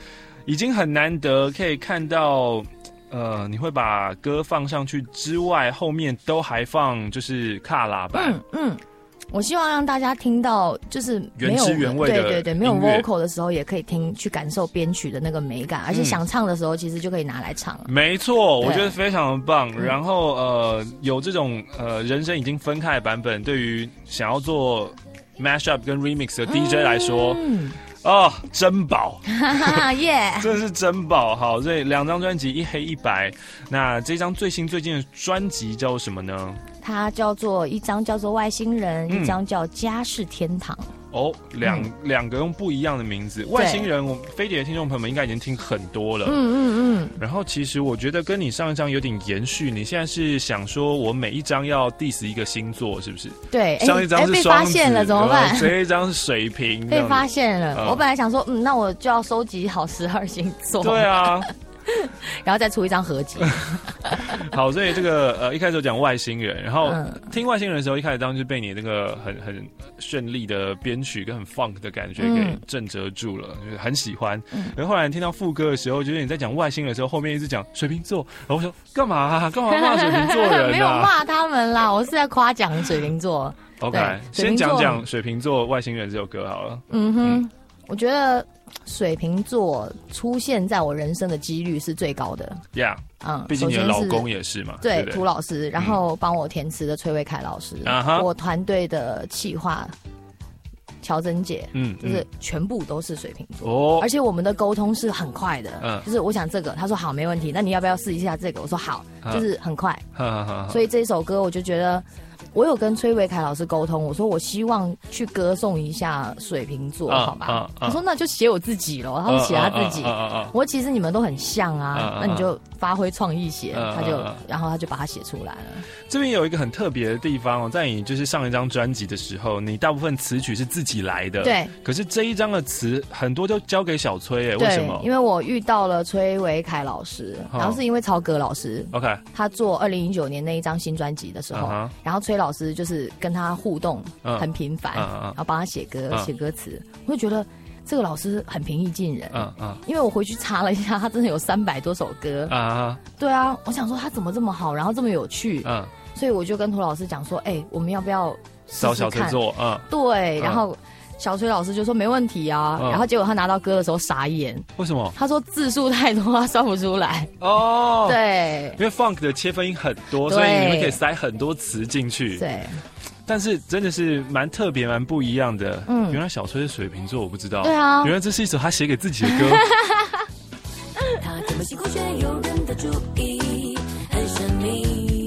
已经很难得可以看到。呃，你会把歌放上去之外，后面都还放就是卡拉版。
嗯嗯，我希望让大家听到就是没有
原汁原味的
对对对，没有
音乐
vocal 的时候也可以听去感受编曲的那个美感，而且想唱的时候其实就可以拿来唱了。
没错，
对
我觉得非常的棒。
嗯
然后呃，有这种呃人声已经分开的版本，对于想要做 mashup 跟 remix 的 D J 来说。
嗯
哦，珍宝，
哈哈耶！
这是珍宝。好，所以两张专辑，一黑一白。那这张最新最近的专辑叫什么呢？
它叫做一张叫做外星人，
嗯
一张叫家是天堂。
哦，两、
嗯
两个用不一样的名字。外星人，我飞碟的听众朋友们应该已经听很多了。
嗯嗯嗯。
然后其实我觉得跟你上一张有点延续。你现在是想说我每一张要 diss 一个星座，是不是？
对。
上一张是
被
双子，
发现了怎么办？
这一张是水瓶。
被发现了。
嗯
我本来想说，嗯，那我就要收集好十二星座。
对啊。
然后再出一张合集。
好，所以这个呃一开始讲外星人，然后、
嗯、
听外星人的时候，一开始当然就被你那个很很绚丽的编曲跟很 funk 的感觉给震慑住了，嗯、就是很喜欢。嗯、然后后来听到副歌的时候，就是你在讲外星人的时候，后面一直讲水瓶座，然后我说干嘛啊？干嘛骂水瓶座人啊？
没有骂他们啦，我是在夸奖水瓶座。
OK， 先讲讲水瓶座外星人这首歌好了。
嗯哼，嗯我觉得。水瓶座出现在我人生的几率是最高的。
Yeah， 嗯，毕竟你的老公也是嘛。
对，
对
涂老师，然后帮我填词的崔伟凯老师，嗯、我团队的企划乔珍姐，嗯，就是全部都是水瓶座。哦，而且我们的沟通是很快的，嗯，就是我想这个，他说好，没问题，那你要不要试一下这个？我说好，就是很快。所以这首歌我就觉得。我有跟崔维凯老师沟通，我说我希望去歌颂一下水瓶座，啊、好吧？啊啊、他说那就写我自己咯，他说写他自己。啊啊啊啊、我说其实你们都很像啊，啊那你就发挥创意写，啊、他就然后他就把它写出来了。
这边有一个很特别的地方哦，在你就是上一张专辑的时候，你大部分词曲是自己来的，
对。
可是这一张的词很多都交给小崔，哎，为什么？
因为我遇到了崔维凯老师，然后是因为曹格老师
，OK，
他做二零一九年那一张新专辑的时候，uh huh、然后崔老师就是跟他互动很频繁，uh huh、然后帮他写歌、写、uh huh、歌词，我就觉得这个老师很平易近人，嗯嗯、uh， huh、因为我回去查了一下，他真的有三百多首歌，啊、uh，huh、对啊，我想说他怎么这么好，然后这么有趣，嗯、uh， 所以我就跟涂老师讲说，哎、欸，我们要不要
找小崔做，嗯，
对，然后。小崔老师就说没问题啊，嗯、然后结果他拿到歌的时候傻眼，
为什么？
他说字数太多，他算不出来。哦，对，
因为 funk 的切分音很多，所以你们可以塞很多词进去。
对，
但是真的是蛮特别、蛮不一样的。嗯，原来小崔是水瓶座，我不知道。
对啊，
原来这是一首他写给自己的歌。
他这么辛苦却有人的注意，很神秘。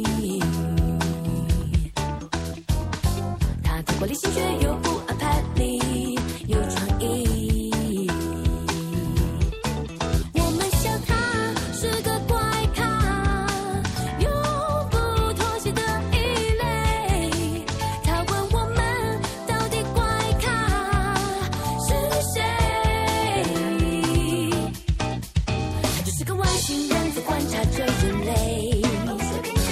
他太过理性却又不按牌理。有创意，我们笑他是个怪咖，永不妥协的异类。他问我们到底怪咖是谁？他就是个外星人，在观察着人类。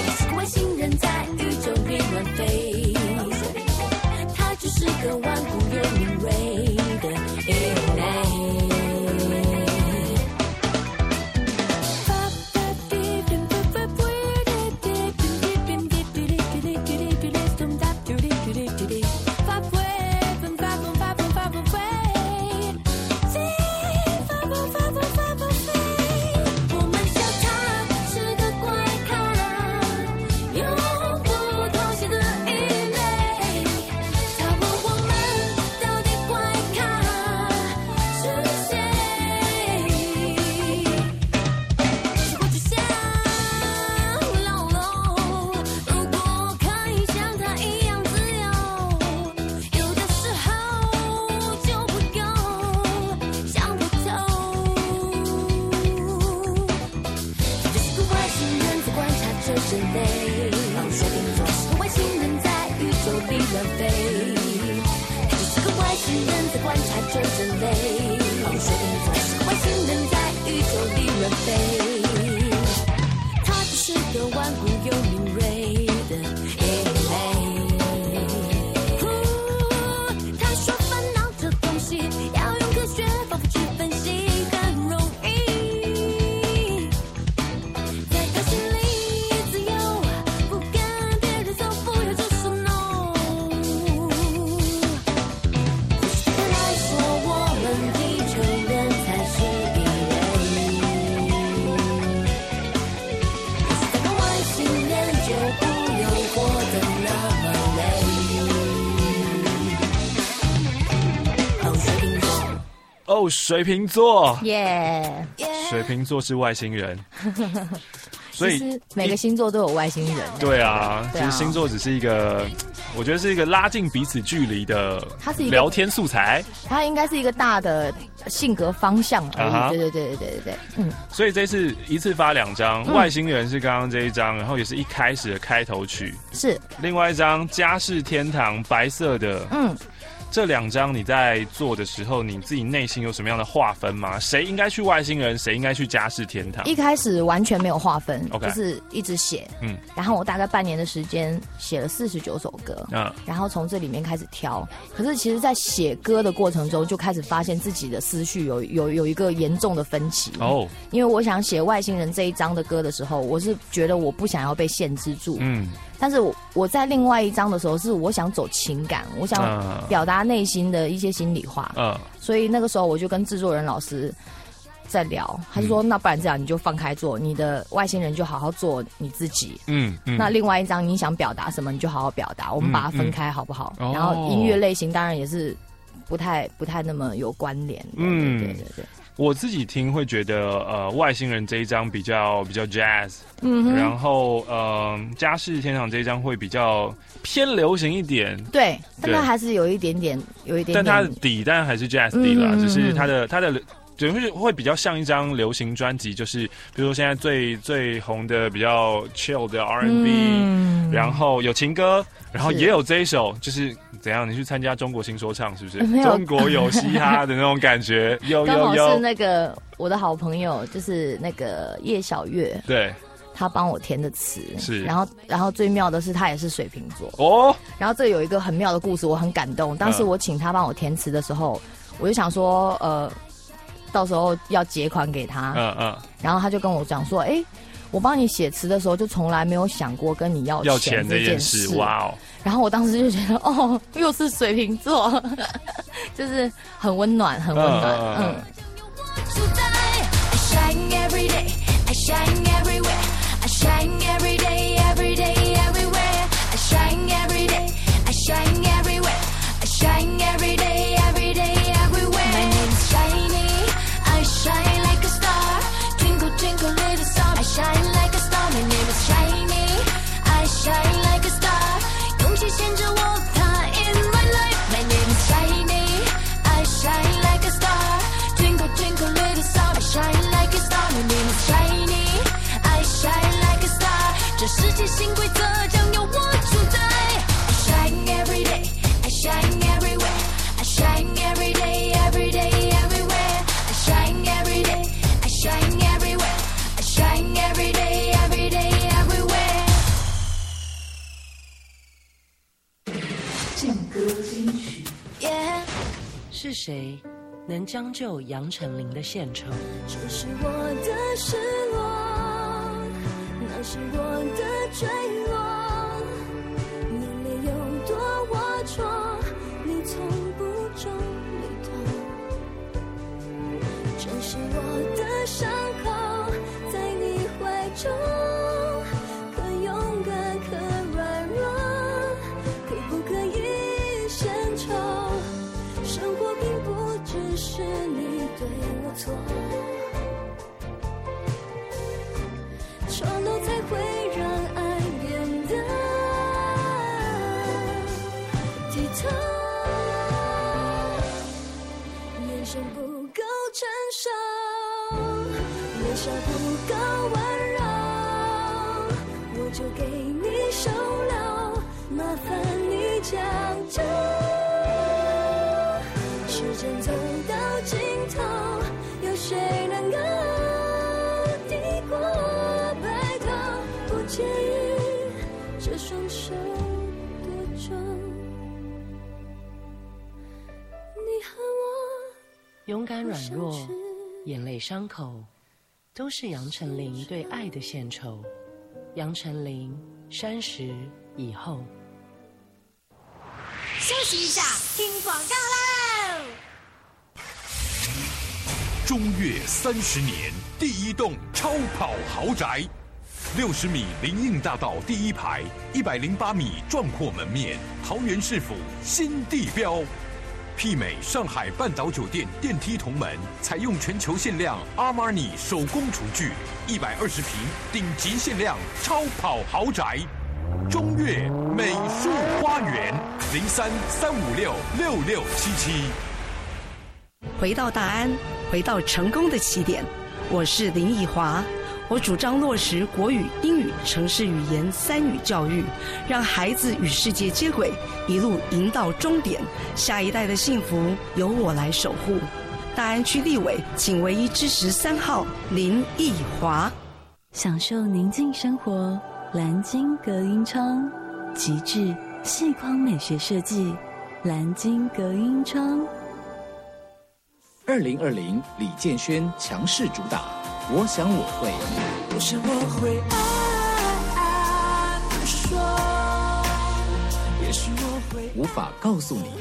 哦，水瓶座，
耶、
yeah ，水瓶座是外星人。所以
其实每个星座都有外星人。
对啊，
对啊
其实星座只是一个，我觉得是一个拉近彼此距离的，
它是一个
聊天素材。
它应该是一个大的性格方向而已。
啊、
对对对对对对对，嗯。
所以这次一次发两张，
嗯、
外星人是刚刚这一张，然后也是一开始的开头曲。
是。
另外一张家世天堂，白色的。
嗯。
这两张你在做的时候，你自己内心有什么样的划分吗？谁应该去外星人，谁应该去家世天堂？
一开始完全没有划分，
okay
就是一直写。
嗯，
然后我大概半年的时间写了四十九首歌，嗯，然后从这里面开始挑。可是其实，在写歌的过程中，就开始发现自己的思绪有有有一个严重的分歧。哦，因为我想写外星人这一张的歌的时候，我是觉得我不想要被限制住。嗯。但是我我在另外一章的时候，是我想走情感，我想表达内心的一些心里话。嗯，所以那个时候我就跟制作人老师在聊，他就说：“嗯、那不然这样，你就放开做，你的外星人就好好做你自己。嗯”嗯，那另外一张你想表达什么，你就好好表达，我们把它分开好不好？嗯嗯、然后音乐类型当然也是不太不太那么有关联。嗯，对对对对。
我自己听会觉得，呃，外星人这一张比较比较 jazz， 嗯，然后呃，家世天堂这一张会比较偏流行一点，
对，但它还是有一点点，有一点点，
但它的底当然还是 jazz 底啦，嗯、只是它的它的。就会会比较像一张流行专辑，就是比如说现在最最红的比较 chill 的 R and B，嗯、然后有情歌，然后也有这一首，就是怎样？你去参加中国新说唱是不是？中国有嘻哈的那种感觉，有有有。
是那个我的好朋友，就是那个叶小月，
对，
他帮我填的词，
是，
然后然后最妙的是他也是水瓶座哦，然后这有一个很妙的故事，我很感动。当时我请他帮我填词的时候，我就想说，呃。到时候要结款给他，嗯嗯，然后他就跟我讲说，哎、欸，我帮你写词的时候就从来没有想过跟你要钱这件事，哇哦！然后我当时就觉得，哦，又是水瓶座，就是很温暖，很温暖，嗯。
Shine like a star, twinkle twinkle little star. I shine like a star, my name is Shiny. I shine like a star， 用心牵着我，它 in my life。My name is Shiny. I shine like a star, twinkle twinkle little star. I shine like a star, my name is Shiny. I shine like a star， 这世界新规则将由我主宰。I shine every day, I shine everywhere, I shine every day, every day.Shine every day, I shine everywhere, I shine every day, every day, everywhere.
劲歌金曲，
yeah.
是谁能将就杨丞琳的献丑？
这是我的失落，那是我的坠落。你没有多龌龊，你从不中离痛。这是我的伤口，在你怀中，可勇敢，可软弱，可不可以献丑？生活并不只是你对我错，丑陋才会让爱变得剔透，眼神不够成熟，微笑不够温柔，我就给你收留，麻烦你将就。时间走到尽头，有谁能够抵过白头？不介意这双手多重，你和我
勇敢软弱，眼泪伤口，都是杨丞琳对爱的献丑。杨丞琳三十以后。
休息一下，听广告喽。
中越三十年第一栋超跑豪宅，六十米林荫大道第一排，一百零八米壮阔门面，桃园市府新地标。 媲美上海半岛酒店电梯同门，采用全球限量阿玛尼手工厨具，一百二十平顶级限量超跑豪宅。中越美术花园零三三五六六六七七。
回到大安，回到成功的起点。我是林奕华，我主张落实国语、英语、城市语言三语教育，让孩子与世界接轨，一路赢到终点。下一代的幸福由我来守护。大安区立委，请唯一支持三号林奕华。
享受宁静生活，蓝鲸隔音窗，极致细光美学设计，蓝鲸隔音窗。
二零二零李健轩强势主打，我想我会，
我想我会爱爱不说，也许我会
无法告诉你。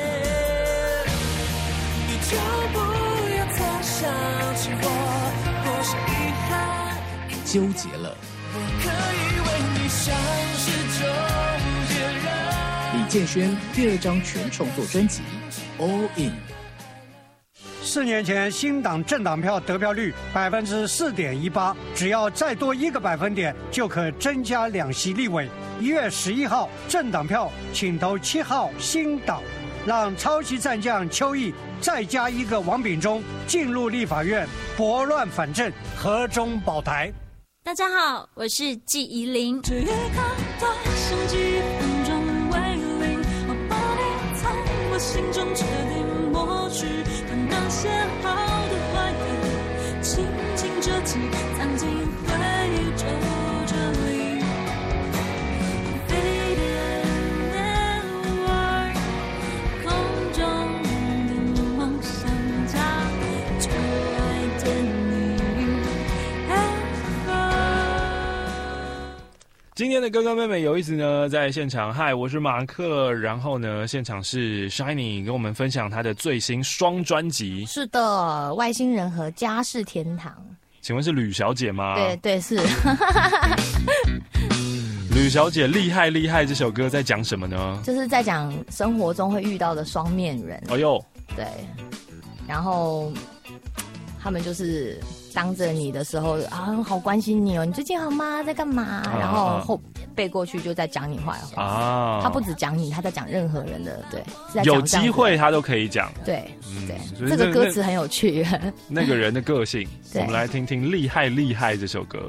你就不要再想起我，或是遗憾。
纠结了。
我可以为你像是终结人。
李健轩第二张全创作专辑《All In》。
四年前，新党政党票得票率百分之四点一八，只要再多一个百分点，就可增加两席立委。一月十一号，政党票请投七号新党，让抄袭战将邱毅再加一个王炳忠进入立法院，拨乱反正，和中保台。
大家好，我是纪怡玲。
这一刻多像几分钟为零，我把你从我心中彻底抹去。那些好的坏的，轻轻折起，藏进回忆皱褶里。Faded network， 空中的梦想家，最爱的你。
今天的哥哥妹妹有意思呢，在现场，嗨，我是马克，然后呢，现场是 Shiny 跟我们分享他的最新双专辑。
是的，外星人和家事天堂。
请问是吕小姐吗？
对对是。
吕小姐厉害厉害，这首歌在讲什么呢？
就是在讲生活中会遇到的双面人。
哎呦，
对，然后他们就是当着你的时候啊，好关心你哦，你最近好吗？在干嘛？啊、然后后背过去就在讲你坏话啊。他不只讲你，他在讲任何人的，对，是在讲
有机会他都可以讲。
对，嗯、对，这个歌词很有趣。
那个人的个性，我们来听听《厉害厉害》这首歌。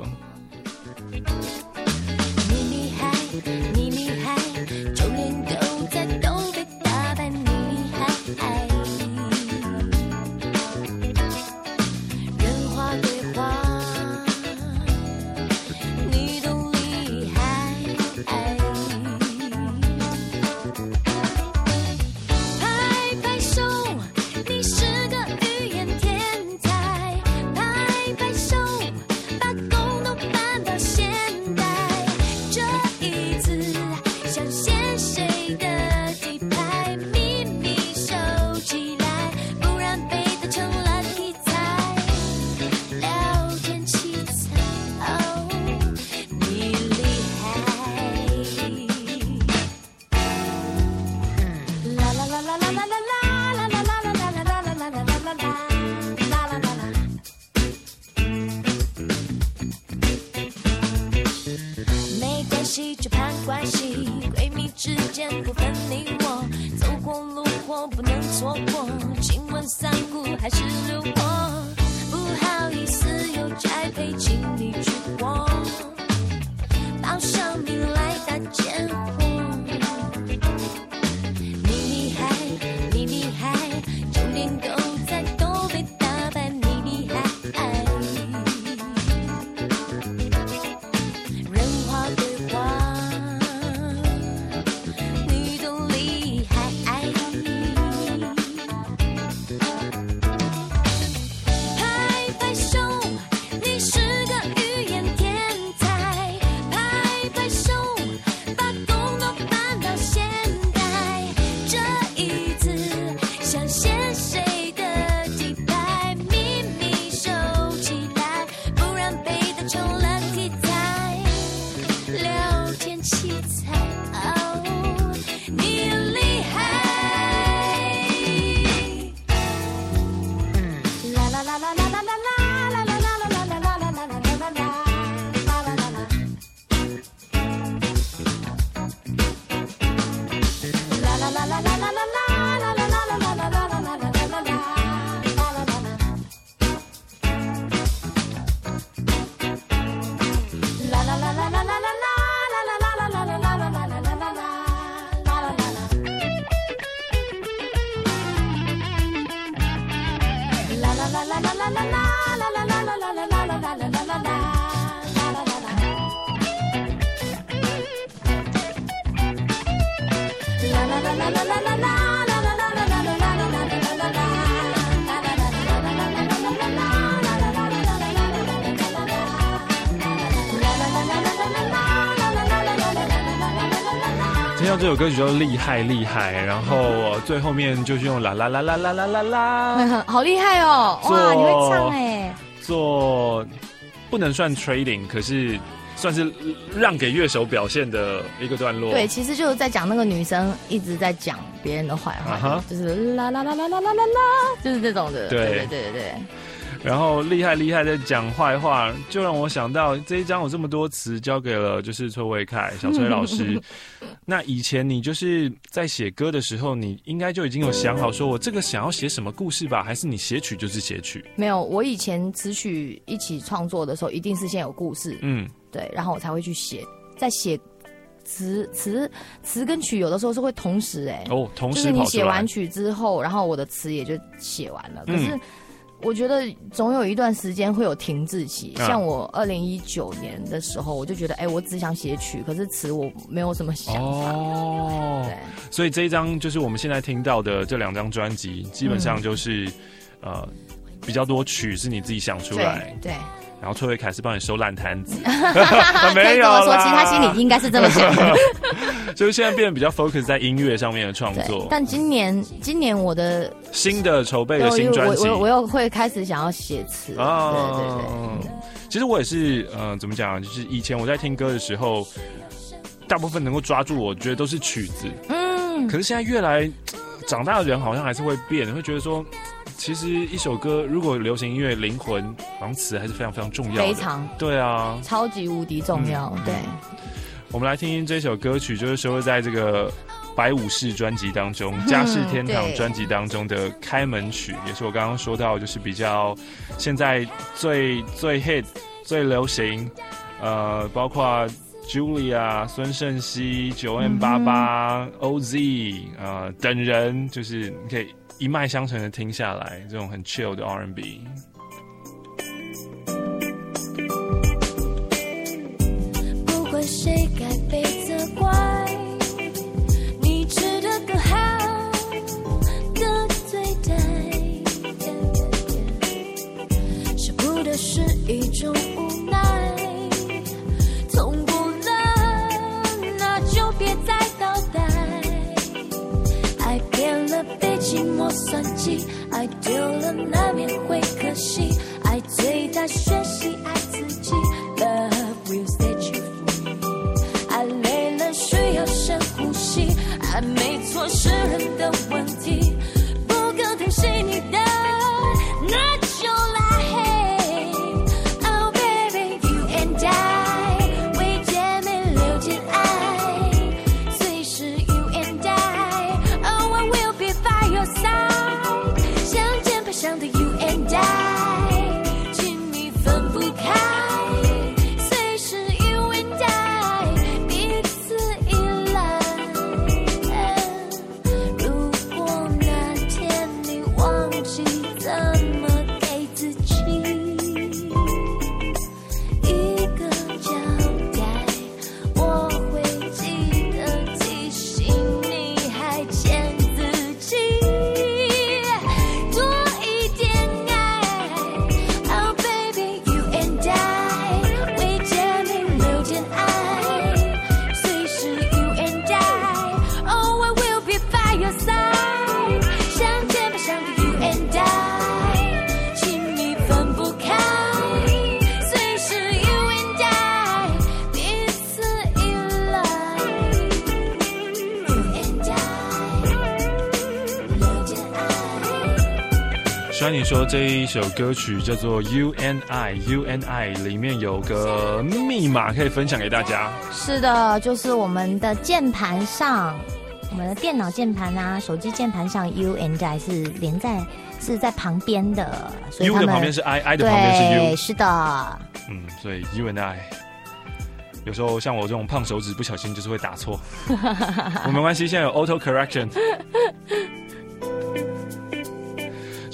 啦啦啦啦啦啦啦啦啦啦啦啦啦啦啦啦啦。
听到这首歌曲就厉害厉害，然后最后面就是用啦啦啦啦啦啦啦啦，
好厉害哦！哇，你会唱哎！
做不能算 trading， 可是算是让给乐手表现的一个段落。
对，其实就是在讲那个女生一直在讲别人的坏话， uh-huh. 就是啦啦啦啦啦啦啦啦，就是这种的。
对
对对对对。
然后厉害厉害的讲坏话，就让我想到这一张有这么多词交给了就是崔维凯小崔老师。那以前你就是在写歌的时候，你应该就已经有想好说我这个想要写什么故事吧？还是你写曲就是写曲？
没有，我以前词曲一起创作的时候，一定是先有故事，嗯，对，然后我才会去写，在写。词词词跟曲有的时候是会同时哎、欸，
哦，同时
就是你写完曲之后，然后我的词也就写完了。
嗯、
可是我觉得总有一段时间会有停滞期，
啊、
像我二零一九年的时候，我就觉得哎、欸，我只想写曲，可是词我没有什么想法。
哦，对，所以这一张就是我们现在听到的这两张专辑，基本上就是、嗯、呃比较多曲是你自己想出来，
对。对，
然后崔维凯是帮你收烂摊子，
没有啦，可以这么说，其实他心里应该是这么想的。
就是现在变得比较 focus 在音乐上面的创作。
但今年，今年我的
新的筹备的新专辑，
我我我又会开始想要写词。哦，对对对。嗯、
其实我也是，呃，怎么讲？就是以前我在听歌的时候，大部分能够抓住我，觉得都是曲子。嗯。可是现在越来长大的人，好像还是会变，会觉得说。其实一首歌，如果流行音乐灵魂，好像词还是非常非常重要的。
非常。
对啊。
超级无敌重要，嗯、对。
我们来听听这首歌曲，就是收录在这个白武士专辑当中，《家是天堂》专辑当中的开门曲，也是我刚刚说到，就是比较现在最最 hit、最流行，呃，包括 Julia、孙盛熙、九 M 八八、O Z 呃等人，就是你可以。一脉相承的听下来，这种很 chill 的 R and B。
不管谁该被责怪，你值得更好的对待。舍不得是一种无奈，痛不了那就别再倒带。爱变了被寂寞算计，爱丢了难免会可惜，爱最大学习爱自己 Love will set you free， 爱累了需要深呼吸，爱没错是人的问题，不更疼惜你的那就来 Hey Oh baby you and I 为姐妹留件爱，随时 you and I Oh I will be by your side， 像键盘上的 you and I 亲密分不开，随时 you and I 彼此依赖。如果那天你忘记怎么给自己一个交代，我会记得提醒你还欠自己多一点爱。Oh baby you and I 为姐妹留件爱，随时 you and I Oh I will be by your side， 像键盘上的 you and I 亲密分不开，随时 you and I 彼此依赖。You and I 留件爱。
虽然你说这一首歌曲叫做 You and I，You and I 里面有个密码可以分享给大家。
是的，就是我们的键盘上，我们的电脑键盘啊、手机键盘上 U and I 是连在是在旁边的，所以
U
他们
的旁边是 I，I 的旁边是 U。
对，是的。
嗯，所以 You and I， 有时候像我这种胖手指，不小心就是会打错。我没关系，现在有 Auto Correction。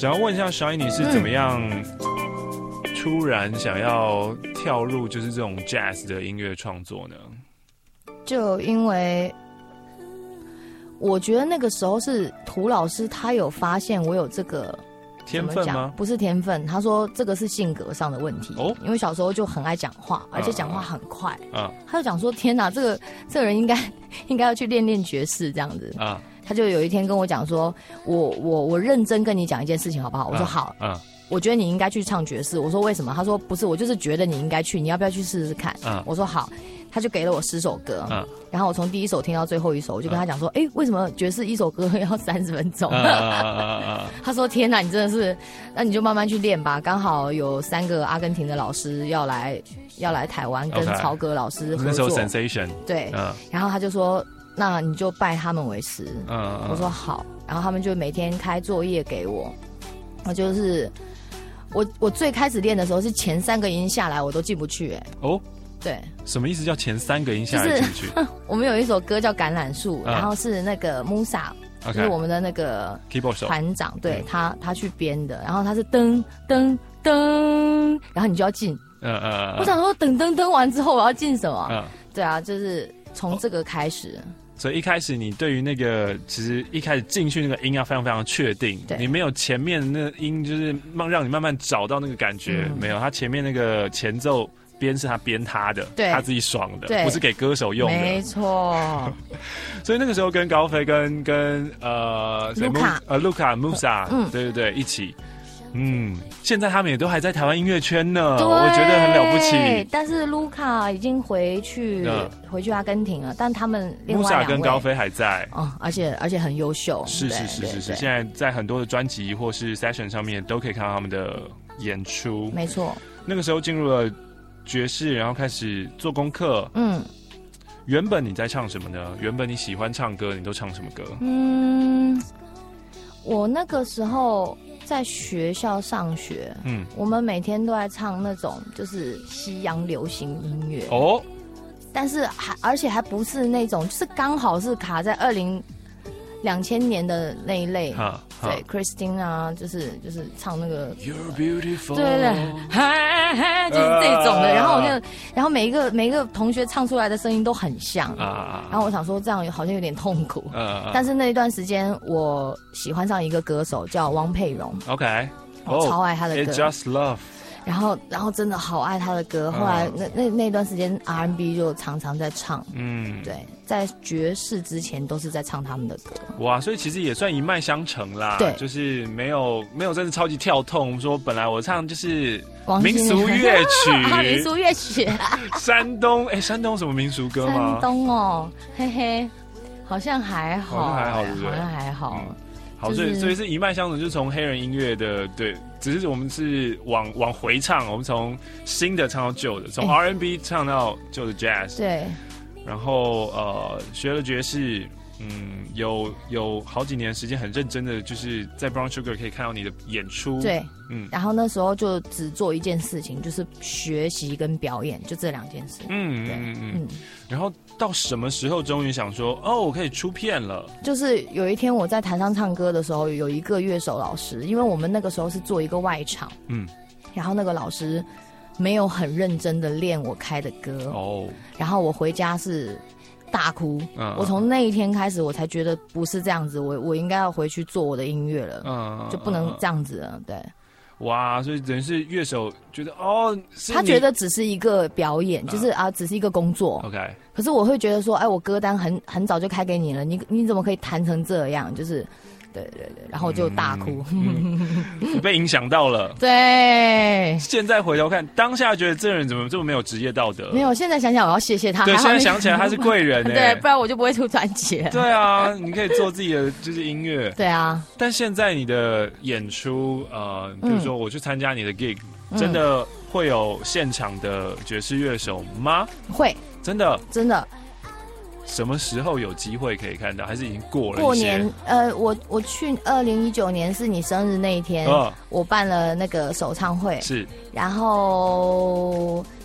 想要问一下 Shiny 是怎么样突然想要跳入就是这种 jazz 的音乐创作呢？
就因为我觉得那个时候是涂老师他有发现我有这个
天分吗？
不是天分，他说这个是性格上的问题。哦，因为小时候就很爱讲话，而且讲话很快。啊，他就讲说：“天哪，这个这个人应该应该要去练练爵士这样子。”啊，他就有一天跟我讲说：“我我我认真跟你讲一件事情好不好？”我说：“好。”嗯，我觉得你应该去唱爵士。我说：“为什么？”他说：“不是，我就是觉得你应该去，你要不要去试试看？”嗯，我说：“好。”他就给了我十首歌，嗯，然后我从第一首听到最后一首，我就跟他讲说，哎、嗯，为什么爵士一首歌要三十分钟？嗯嗯嗯嗯、他说：“天哪，你真的是，那你就慢慢去练吧。刚好有三个阿根廷的老师要来要来台湾跟曹格老师合作，那时候 Sensation 对，嗯，然后他就说，那你就拜他们为师。嗯，我说好，然后他们就每天开作业给我，我就是我我最开始练的时候是前三个音下来我都进不去、欸，哎哦。对，
什么意思？叫前三个音下来进去？
就是、我们有一首歌叫《橄榄树》，嗯、然后是那个 Musa，、okay. 就是我们的那个
keyboard 手
团长，对、嗯、他他去编的，然后他是噔噔噔，然后你就要进。嗯嗯。我想说，噔噔噔完之后我要进什么？嗯，对啊，就是从这个开始。哦，
所以一开始你对于那个，其实一开始进去那个音要非常非常确定，你没有前面那音，就是让让你慢慢找到那个感觉，嗯、没有，他前面那个前奏。编是他编他的，他自己爽的，不是给歌手用的，
没错。
所以那个时候跟高飞跟跟呃
卢卡
呃卢卡 Musa， 嗯，对对对，一起，嗯，现在他们也都还在台湾音乐圈呢，我觉得很了不起。
但是卢卡已经回去、嗯、回去阿根廷了，但他们另外两位
Musa 跟高飞还在，
哦，而且而且很优秀，
是是是是是，现在在很多的专辑或是 session 上面都可以看到他们的演出，
没错。
那个时候进入了爵士，然后开始做功课。嗯，原本你在唱什么呢？原本你喜欢唱歌，你都唱什么歌？
嗯，我那个时候在学校上学，嗯，我们每天都在唱那种就是西洋流行音乐哦，但是还而且还不是那种，就是刚好是卡在二零。两千年的那一类，对 ，Christine 啊，就是就是唱那个， You're beautiful， 对对对，就是这种的。Uh, 然后我就，然后每一个每一个同学唱出来的声音都很像， uh, 然后我想说这样好像有点痛苦。Uh, 但是那一段时间，我喜欢上一个歌手叫汪佩蓉
，OK，
我超爱他的歌
，It's Just Love。
然后，然后真的好爱他的歌。后来那那那段时间 R and B 就常常在唱，嗯，对，在爵士之前都是在唱他们的歌。
哇，所以其实也算一脉相承啦。
对，
就是没有没有真的超级跳痛，说本来我唱就是民俗乐曲，
民俗乐曲，
山东哎，山东什么民俗歌吗？
山东哦，嘿嘿，好像还好，
好像还好，对不对？
好像还好。
嗯好，所以所以是一脉相承，就是从黑人音乐的，对，只是我们是往往回唱，我们从新的唱到旧的，从 R and B 唱到旧的 Jazz，
对，
然后呃学了爵士，嗯，有有好几年时间很认真的，就是在 Brown Sugar 可以看到你的演出，
对，嗯，然后那时候就只做一件事情，就是学习跟表演，就这两件事，
嗯嗯嗯，然后到什么时候终于想说，哦，我可以出片了？
就是有一天我在台上唱歌的时候，有一个乐手老师，因为我们那个时候是做一个外场，嗯，然后那个老师没有很认真的练我开的歌，哦，然后我回家是大哭，嗯，我从那一天开始，我才觉得不是这样子，我我应该要回去做我的音乐了，嗯，就不能这样子了，对。
哇，所以等于是乐手觉得哦，
他觉得只是一个表演，就是啊，只是一个工作。
OK，
可是我会觉得说，哎，我歌单很很早就开给你了，你你怎么可以弹成这样？就是，对对对，然后我就大哭，
嗯嗯、被影响到了。
对，
现在回头看，当下觉得这人怎么这么没有职业道德？
没有，现在想想我要谢谢他。
对，现在想起来他是贵人哎、
欸，对，不然我就不会出专辑。
对啊，你可以做自己的就是音乐。
对啊，
但现在你的演出，呃，比如说我去参加你的 gig，、嗯、真的会有现场的爵士乐手吗？
会，
真的，
真的。
什么时候有机会可以看到？还是已经过了？
过年，呃，我我去二零一九年是你生日那一天，哦、我办了那个首唱会，
是，
然后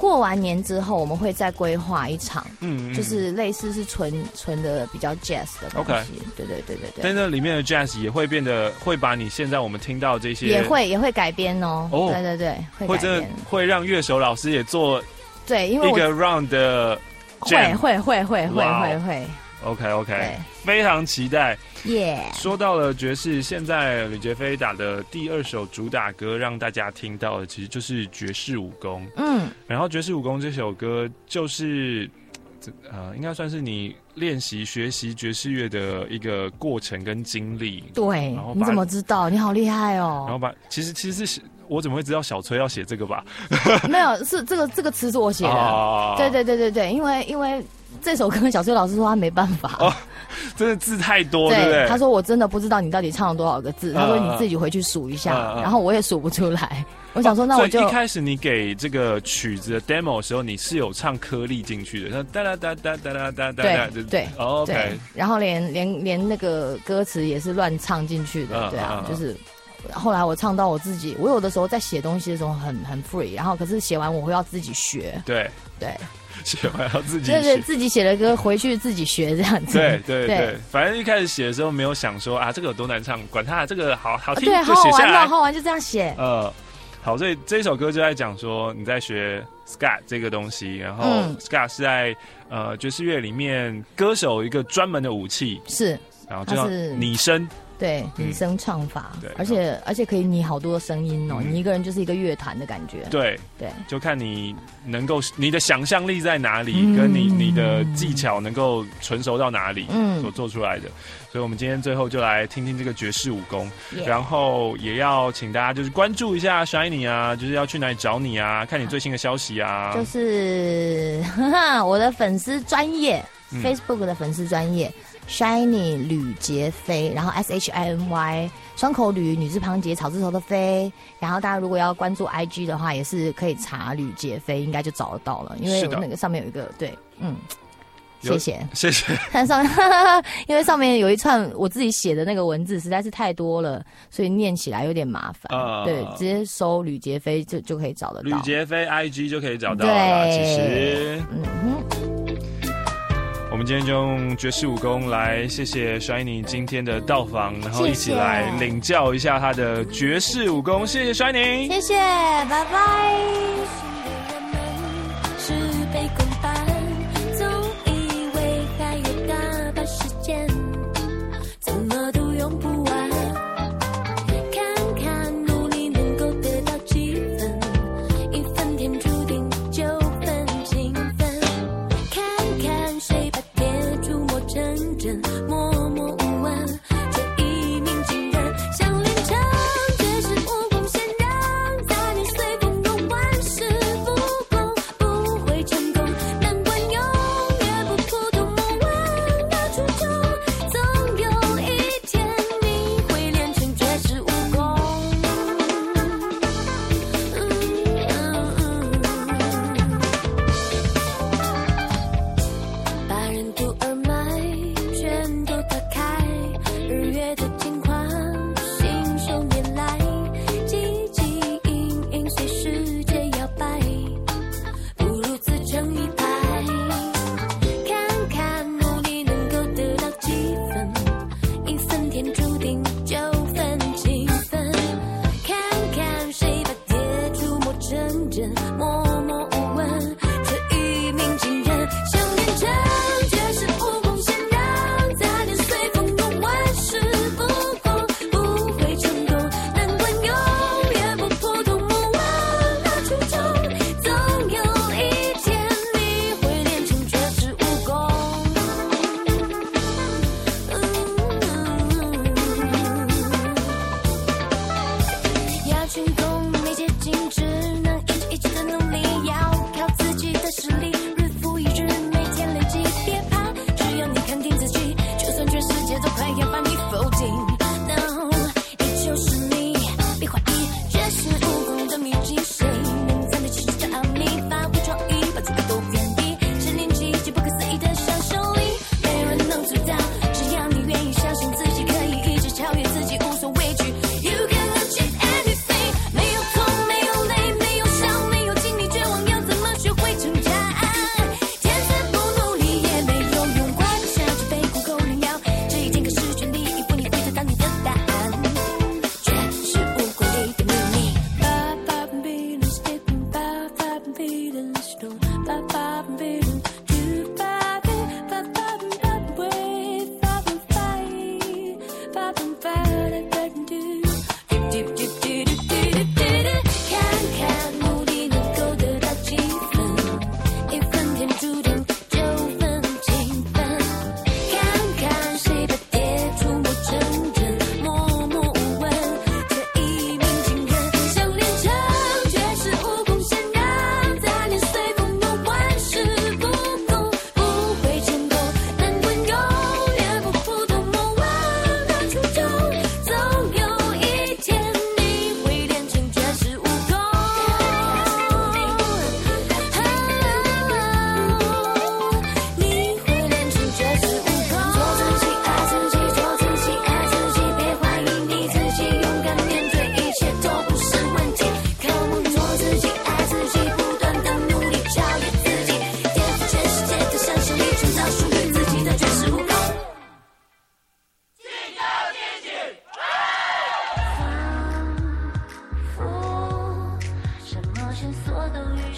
过完年之后，我们会再规划一场，
嗯，
就是类似是纯纯的比较 jazz 的东西。Okay. 对对对对对。
但那里面的 jazz 也会变得，会把你现在我们听到这些
也会也会改编哦。哦，对对对，会
会真的会让乐手老师也做
对，因为
一个 round 的
jam， 会会会会会会会。
OK OK， 非常期待。
耶、yeah ！
说到了爵士，现在吕杰飞打的第二首主打歌，让大家听到的其实就是爵士武功。嗯，然后爵士武功这首歌就是呃，应该算是你练习学习爵士乐的一个过程跟经历。
对，你怎么知道？你好厉害哦！
然后把其实其实是我怎么会知道小崔要写这个吧？
没有，是这个这个词是我写的。哦、对对对对对，因为因为。这首歌小崔老师说他没办法，
哦，真的字太多，
对
不对？
他说我真的不知道你到底唱了多少个字，他说你自己回去数一下，呃、然后我也数不出来。我想说那我就
一开始你给这个曲子的 demo 的时候，你是有唱颗粒进去的，那哒哒哒哒哒哒哒哒，
对对、
哦、，OK，
对，然后连连连那个歌词也是乱唱进去的，呃、对啊，呃、就是。后来我唱到我自己，我有的时候在写东西的时候很很 free， 然后可是写完我会要自己学，
对
对，
写完要自己学，
对对，自己写的歌回去自己学这样子，
对对 对, 对，反正一开始写的时候没有想说啊这个有多难唱，管它这个好好听
对，
就写下来，
好好玩就这样写，
呃，好，所以这首歌就在讲说你在学 ska 这个东西，然后 ska 是在呃爵士乐里面歌手一个专门的武器，
是，
然后就像拟声。
对，拟声唱法，嗯、而且而且可以拟好多声音哦，嗯、你一个人就是一个乐团的感觉。
对
对，
就看你能够你的想象力在哪里，嗯、跟你你的技巧能够纯熟到哪里，嗯，所做出来的。所以我们今天最后就来听听这个爵士武功， yeah. 然后也要请大家就是关注一下 Shiny 啊，就是要去哪里找你啊，看你最新的消息啊。
就是呵呵我的粉丝专页、嗯、，Facebook 的粉丝专页。Shiny 吕杰飞，然后 S H I N Y 双口吕女字旁杰草字头的飞，然后大家如果要关注 I G 的话，也是可以查吕杰飞，应该就找得到了，因为那个上面有一个对，嗯，谢谢
谢谢。
看上面，因为上面有一串我自己写的那个文字实在是太多了，所以念起来有点麻烦。呃、对，直接搜吕杰飞就就可以找得到。
吕杰飞 I G 就可以找到了啦。其实，嗯哼。我们今天就用爵士武功来谢谢 Shiny 今天的到访，然后一起来领教一下他的爵士武功。谢谢 Shiny，
谢谢，拜拜。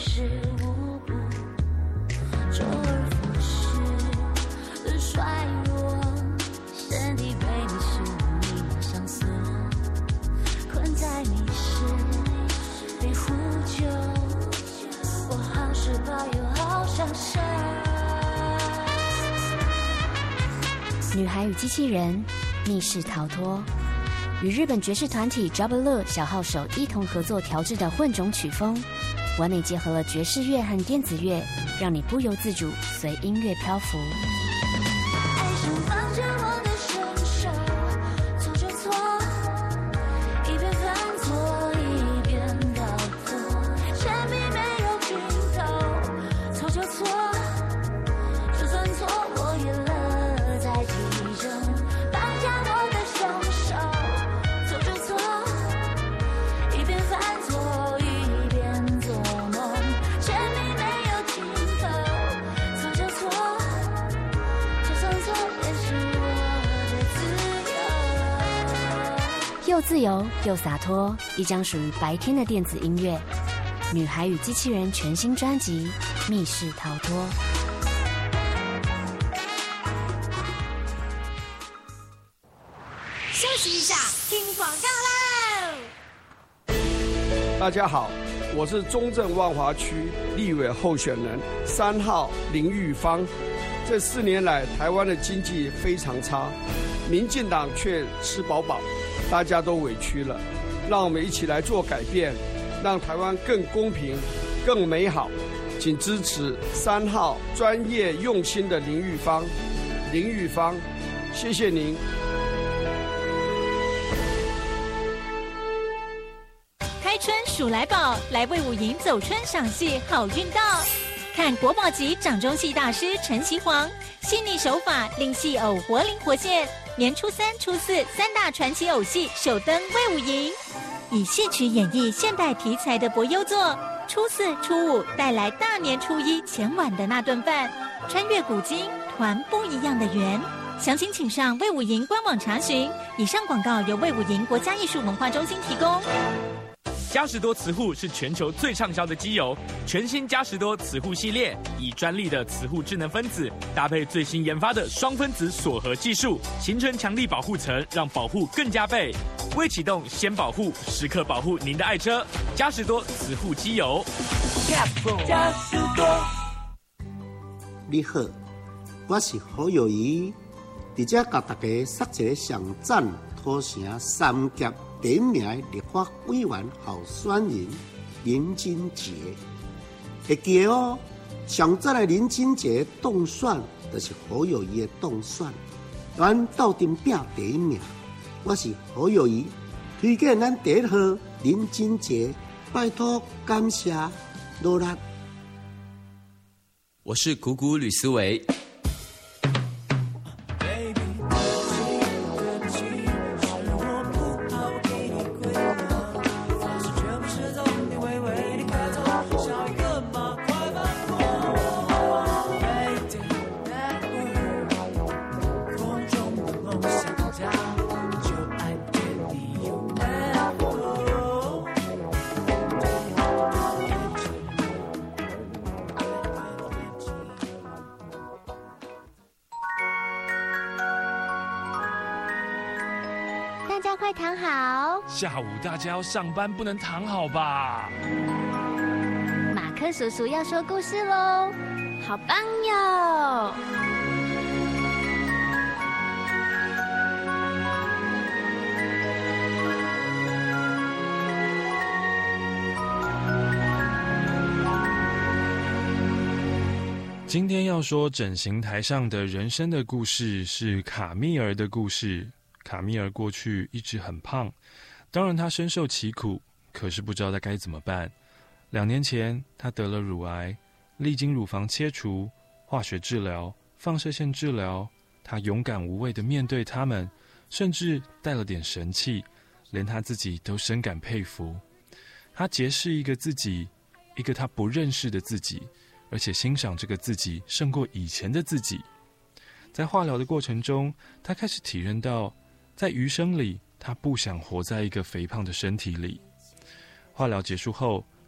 事无补，周而复始的衰弱，身体被你是密码上锁，困在迷失被呼救，我好失败又好享受。
女孩与机器人密室逃脱，与日本爵士团体 Jobbler 小号手一同合作调制的混种曲风，完美结合了爵士乐和电子乐，让你不由自主随音乐漂浮。
爱上放着我的双手，错就错，一边犯错一边逃脱，生命没有尽头，错就错，就算错我也乐在其中。放下我的双手，错就错，一边犯错一边做梦，生命没有尽头，错就错，就算错也是我的自由。
又自由又洒脱，一张属于白天的电子音乐。女孩与机器人全新专辑《密室逃脱》。
休息一下，听广告喽！
大家好，我是中正万华区立委候选人三号林玉芳。这四年来，台湾的经济非常差，民进党却吃饱饱，大家都委屈了。让我们一起来做改变，让台湾更公平、更美好。请支持三号专业用心的林玉芳。林玉芳，谢谢您。
开春鼠来宝，来魏武营走春赏戏好运到！看国宝级掌中戏大师陈其煌，细腻手法令戏偶活灵活现。年初三、初四三大传奇偶戏首登魏武营，以戏曲演绎现代题材的博优作。初四、初五带来大年初一前晚的那顿饭，穿越古今，团不一样的圆。详情请上魏武营官网查询。以上广告由魏武营国家艺术文化中心提供。
嘉实多磁护是全球最畅销的机油，全新嘉实多磁护系列以专利的磁护智能分子搭配最新研发的双分子锁合技术，形成强力保护层，让保护更加倍。未启动先保护，时刻保护您的爱车。嘉实多磁护机油。
嘉实多。你好，我是侯友宜，伫这甲大家说一个上赞土城三甲第一名的立法委员候选人林金杰，会记得哦。上早的林金杰当选，就是侯友宜的当选，咱斗阵拼第一名。我是侯友宜，推荐咱第一号林金杰，拜托感谢努力。
我是谷谷吕思维。
快躺好！
下午大家要上班，不能躺好吧？
马克叔叔要说故事喽，好棒哟！
今天要说整形台上的人生的故事是卡蜜儿的故事。卡蜜儿过去一直很胖，当然她深受其苦，可是不知道她该怎么办。两年前，她得了乳癌，历经乳房切除、化学治疗、放射线治疗，她勇敢无畏地面对他们，甚至带了点神气，连她自己都深感佩服。她结识一个自己，一个她不认识的自己，而且欣赏这个自己胜过以前的自己。在化疗的过程中，她开始体认到，在余生里，她不想活在一个肥胖的身体里。化疗结束后，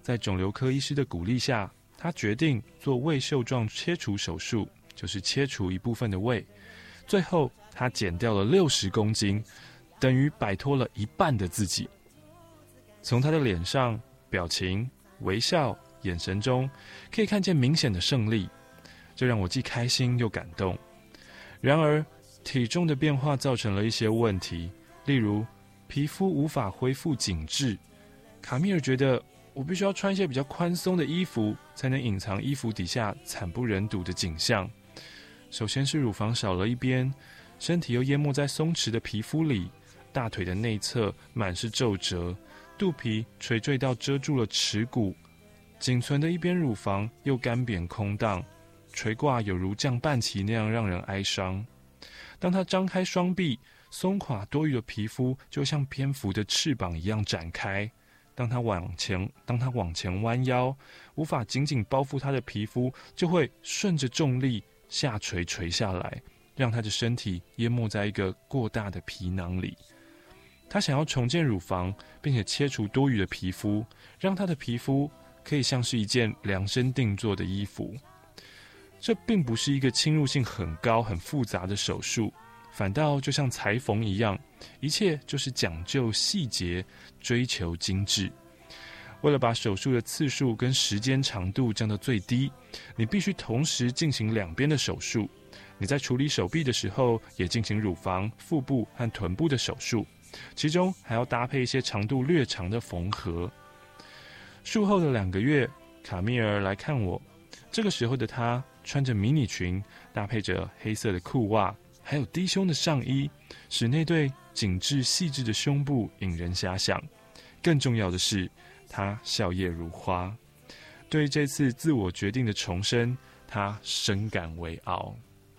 在肿瘤科医师的鼓励下，他决定做胃袖状切除手术，就是切除一部分的胃。最后，他减掉了六十公斤，等于摆脱了一半的自己。从他的脸上、表情、微笑、眼神中，可以看见明显的胜利，这让我既开心又感动。然而，体重的变化造成了一些问题，例如皮肤无法恢复紧致。卡米尔觉得我必须要穿一些比较宽松的衣服，才能隐藏衣服底下惨不忍睹的景象。首先是乳房少了一边，身体又淹没在松弛的皮肤里，大腿的内侧满是皱褶，肚皮垂坠到遮住了耻骨，仅存的一边乳房又干瘪空荡，垂挂有如降半旗那样让人哀伤。当他张开双臂，松垮多余的皮肤就像蝙蝠的翅膀一样展开。当他往前，当他往前弯腰，无法紧紧包覆他的皮肤就会顺着重力下垂垂下来，让他的身体淹没在一个过大的皮囊里。他想要重建乳房，并且切除多余的皮肤，让他的皮肤可以像是一件量身定做的衣服。这并不是一个侵入性很高、很复杂的手术，反倒就像裁缝一样，一切就是讲究细节，追求精致。为了把手术的次数跟时间长度降到最低，你必须同时进行两边的手术。你在处理手臂的时候，也进行乳房、腹部和臀部的手术，其中还要搭配一些长度略长的缝合。术后的两个月，卡米尔来看我，这个时候的她穿着迷你裙，搭配着黑色的裤袜，还有低胸的上衣，使那对紧致细致的胸部引人遐想。更重要的是，她笑靥如花。对于这次自我决定的重生，她深感为傲。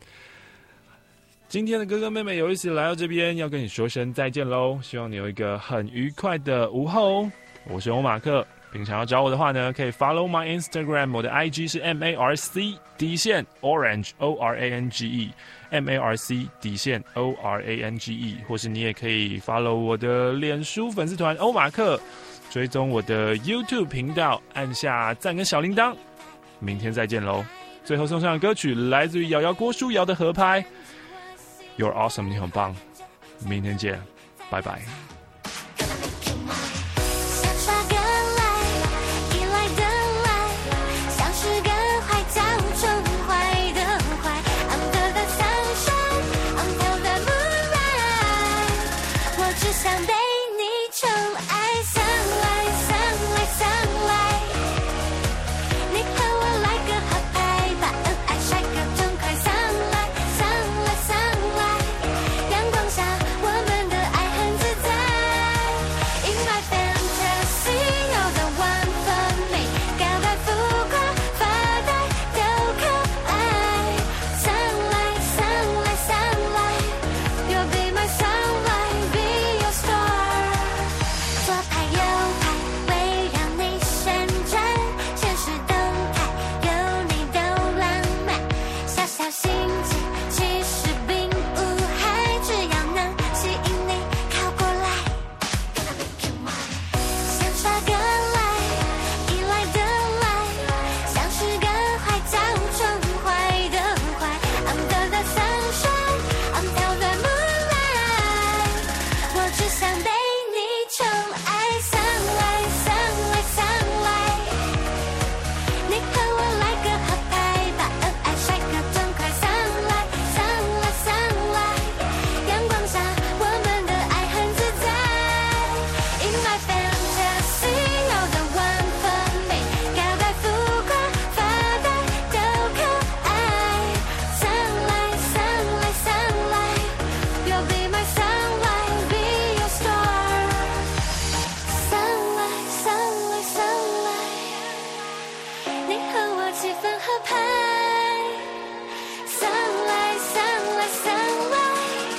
今天的哥哥妹妹有一起来到这边，要跟你说声再见喽！希望你有一个很愉快的午后哦。我是欧马克，平常要找我的话呢，可以 follow my Instagram， 我的 I G 是 M A R C 底线 Orange O R A N G E M A R C 底线 O R A N G E， 或是你也可以 follow 我的脸书粉丝团欧马克，追踪我的 YouTube 频道，按下赞跟小铃铛。明天再见喽！最后送上的歌曲来自于瑶瑶郭书瑶的合拍。You're awesome， 你很棒，明天见，拜拜。
想被你宠爱，上来上来上来，你和我来个合拍，把恩爱晒个痛快，上来上来上来，阳光下我们的爱很自在。In my fantasy， 有的万分美，表白浮夸，发呆都可爱。上来上来上来 ，You'll be my sunlight。左拍右拍，围绕你旋转，现实动态，有你都浪漫。小小心机，其实并无害，只要能吸引你靠过来。想耍个赖，依赖的赖，像是个坏叫宠坏的坏。Under the sunshine， Until the moonlight， 我只想被宠爱，上来上来上来，你和我来个合拍，把恩爱晒个痛快，上来上来上来，阳光下我们的爱很自在。In my fantasy， 有的万分美，表白浮夸，发呆都可爱。上来上来上来 ，You'll be my sunlight，be your star。Sunlight，sunlight，sunlight， 你和我气氛合拍。Sunlight，sunlight，sunlight，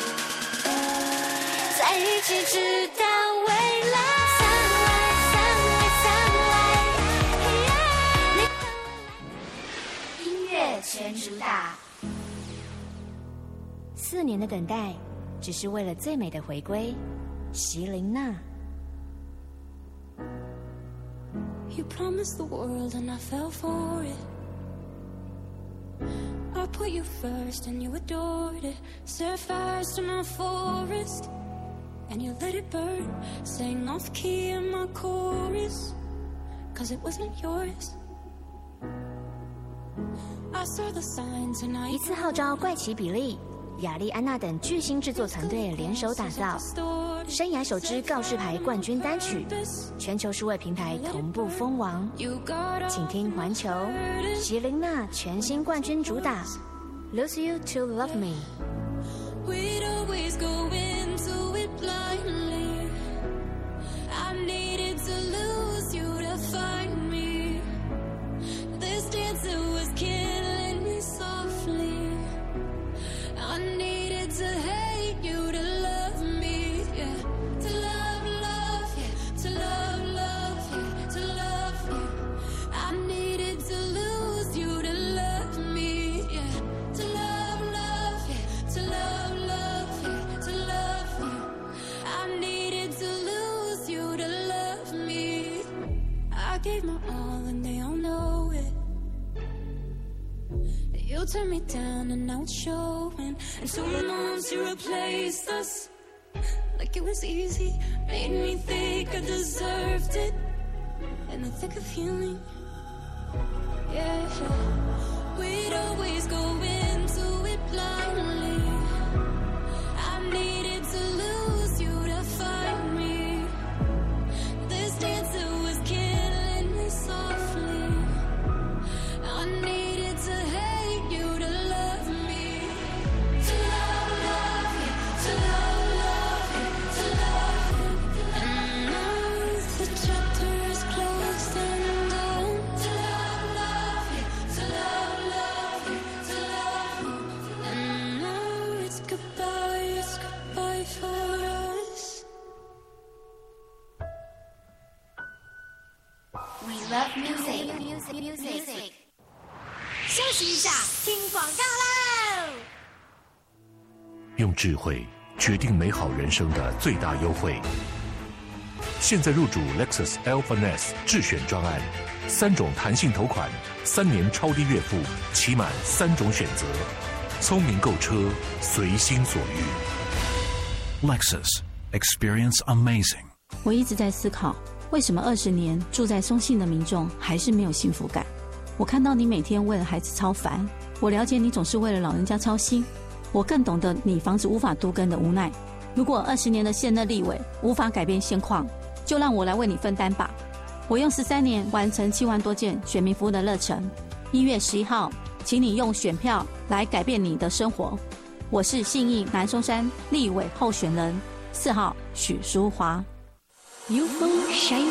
在一起直到未来。Sunlight，sunlight，sunlight，
音乐全主打。四年的等待，只是为了最美的回归。席琳娜。
You promised the world and I fell for it. I put you first and you adored it. Set fires to my forest and you let it burn. Sang off key in my chorus, cause it wasn't yours. I saw the signs and I
一次号召怪奇比利、雅丽安娜等巨星制作团队联手打造生涯首支告示牌冠军单曲，全球数位平台同步封王。请听环球席琳娜全新冠军主打《Lose You to Love Me》。
We'd always go into it blindly. I needed to lose you to find me. This dancer was killing me softly. I needed to hate you to love me, yeah. To love, love, yeah. To love, love, yeah. To love you. I needed to lose you to love me, yeah. To love, love, yeah. To love, love, yeah. To love you. I needed to lose you to love me. I gave my all and they all know it. You turned me down and now it's showing. And so my moms to replace us, like it was easy. Made me think I deserved it. In the thick of healing, yeah. We'd always go into it blindly. I needed to lose you to find me. This dancer was killing me softly. I needed to hate you to love me. To love, love you. To love, love you. To love you. And now the chapter is closed and done. To love, love you. To love, love you. To love you. And now it's goodbye, it's goodbye for us.
We love music. Music. Music. 休息一下，听广告喽！
用智慧决定美好人生的最大优惠。现在入主 Lexus Alpha Nest 智选专案，三种弹性头款，三年超低月付，期满三种选择，聪明购车，随心所欲。
Lexus Experience Amazing。
我一直在思考，为什么二十年住在松信的民众还是没有幸福感？我看到你每天为了孩子超烦，我了解你总是为了老人家操心，我更懂得你房子无法都更的无奈。如果二十年的现任立委无法改变现况，就让我来为你分担吧。我用十三年完成七万多件选民服务的热忱。一月十一号，请你用选票来改变你的生活。我是信义南松山立委候选人四号许淑华。
You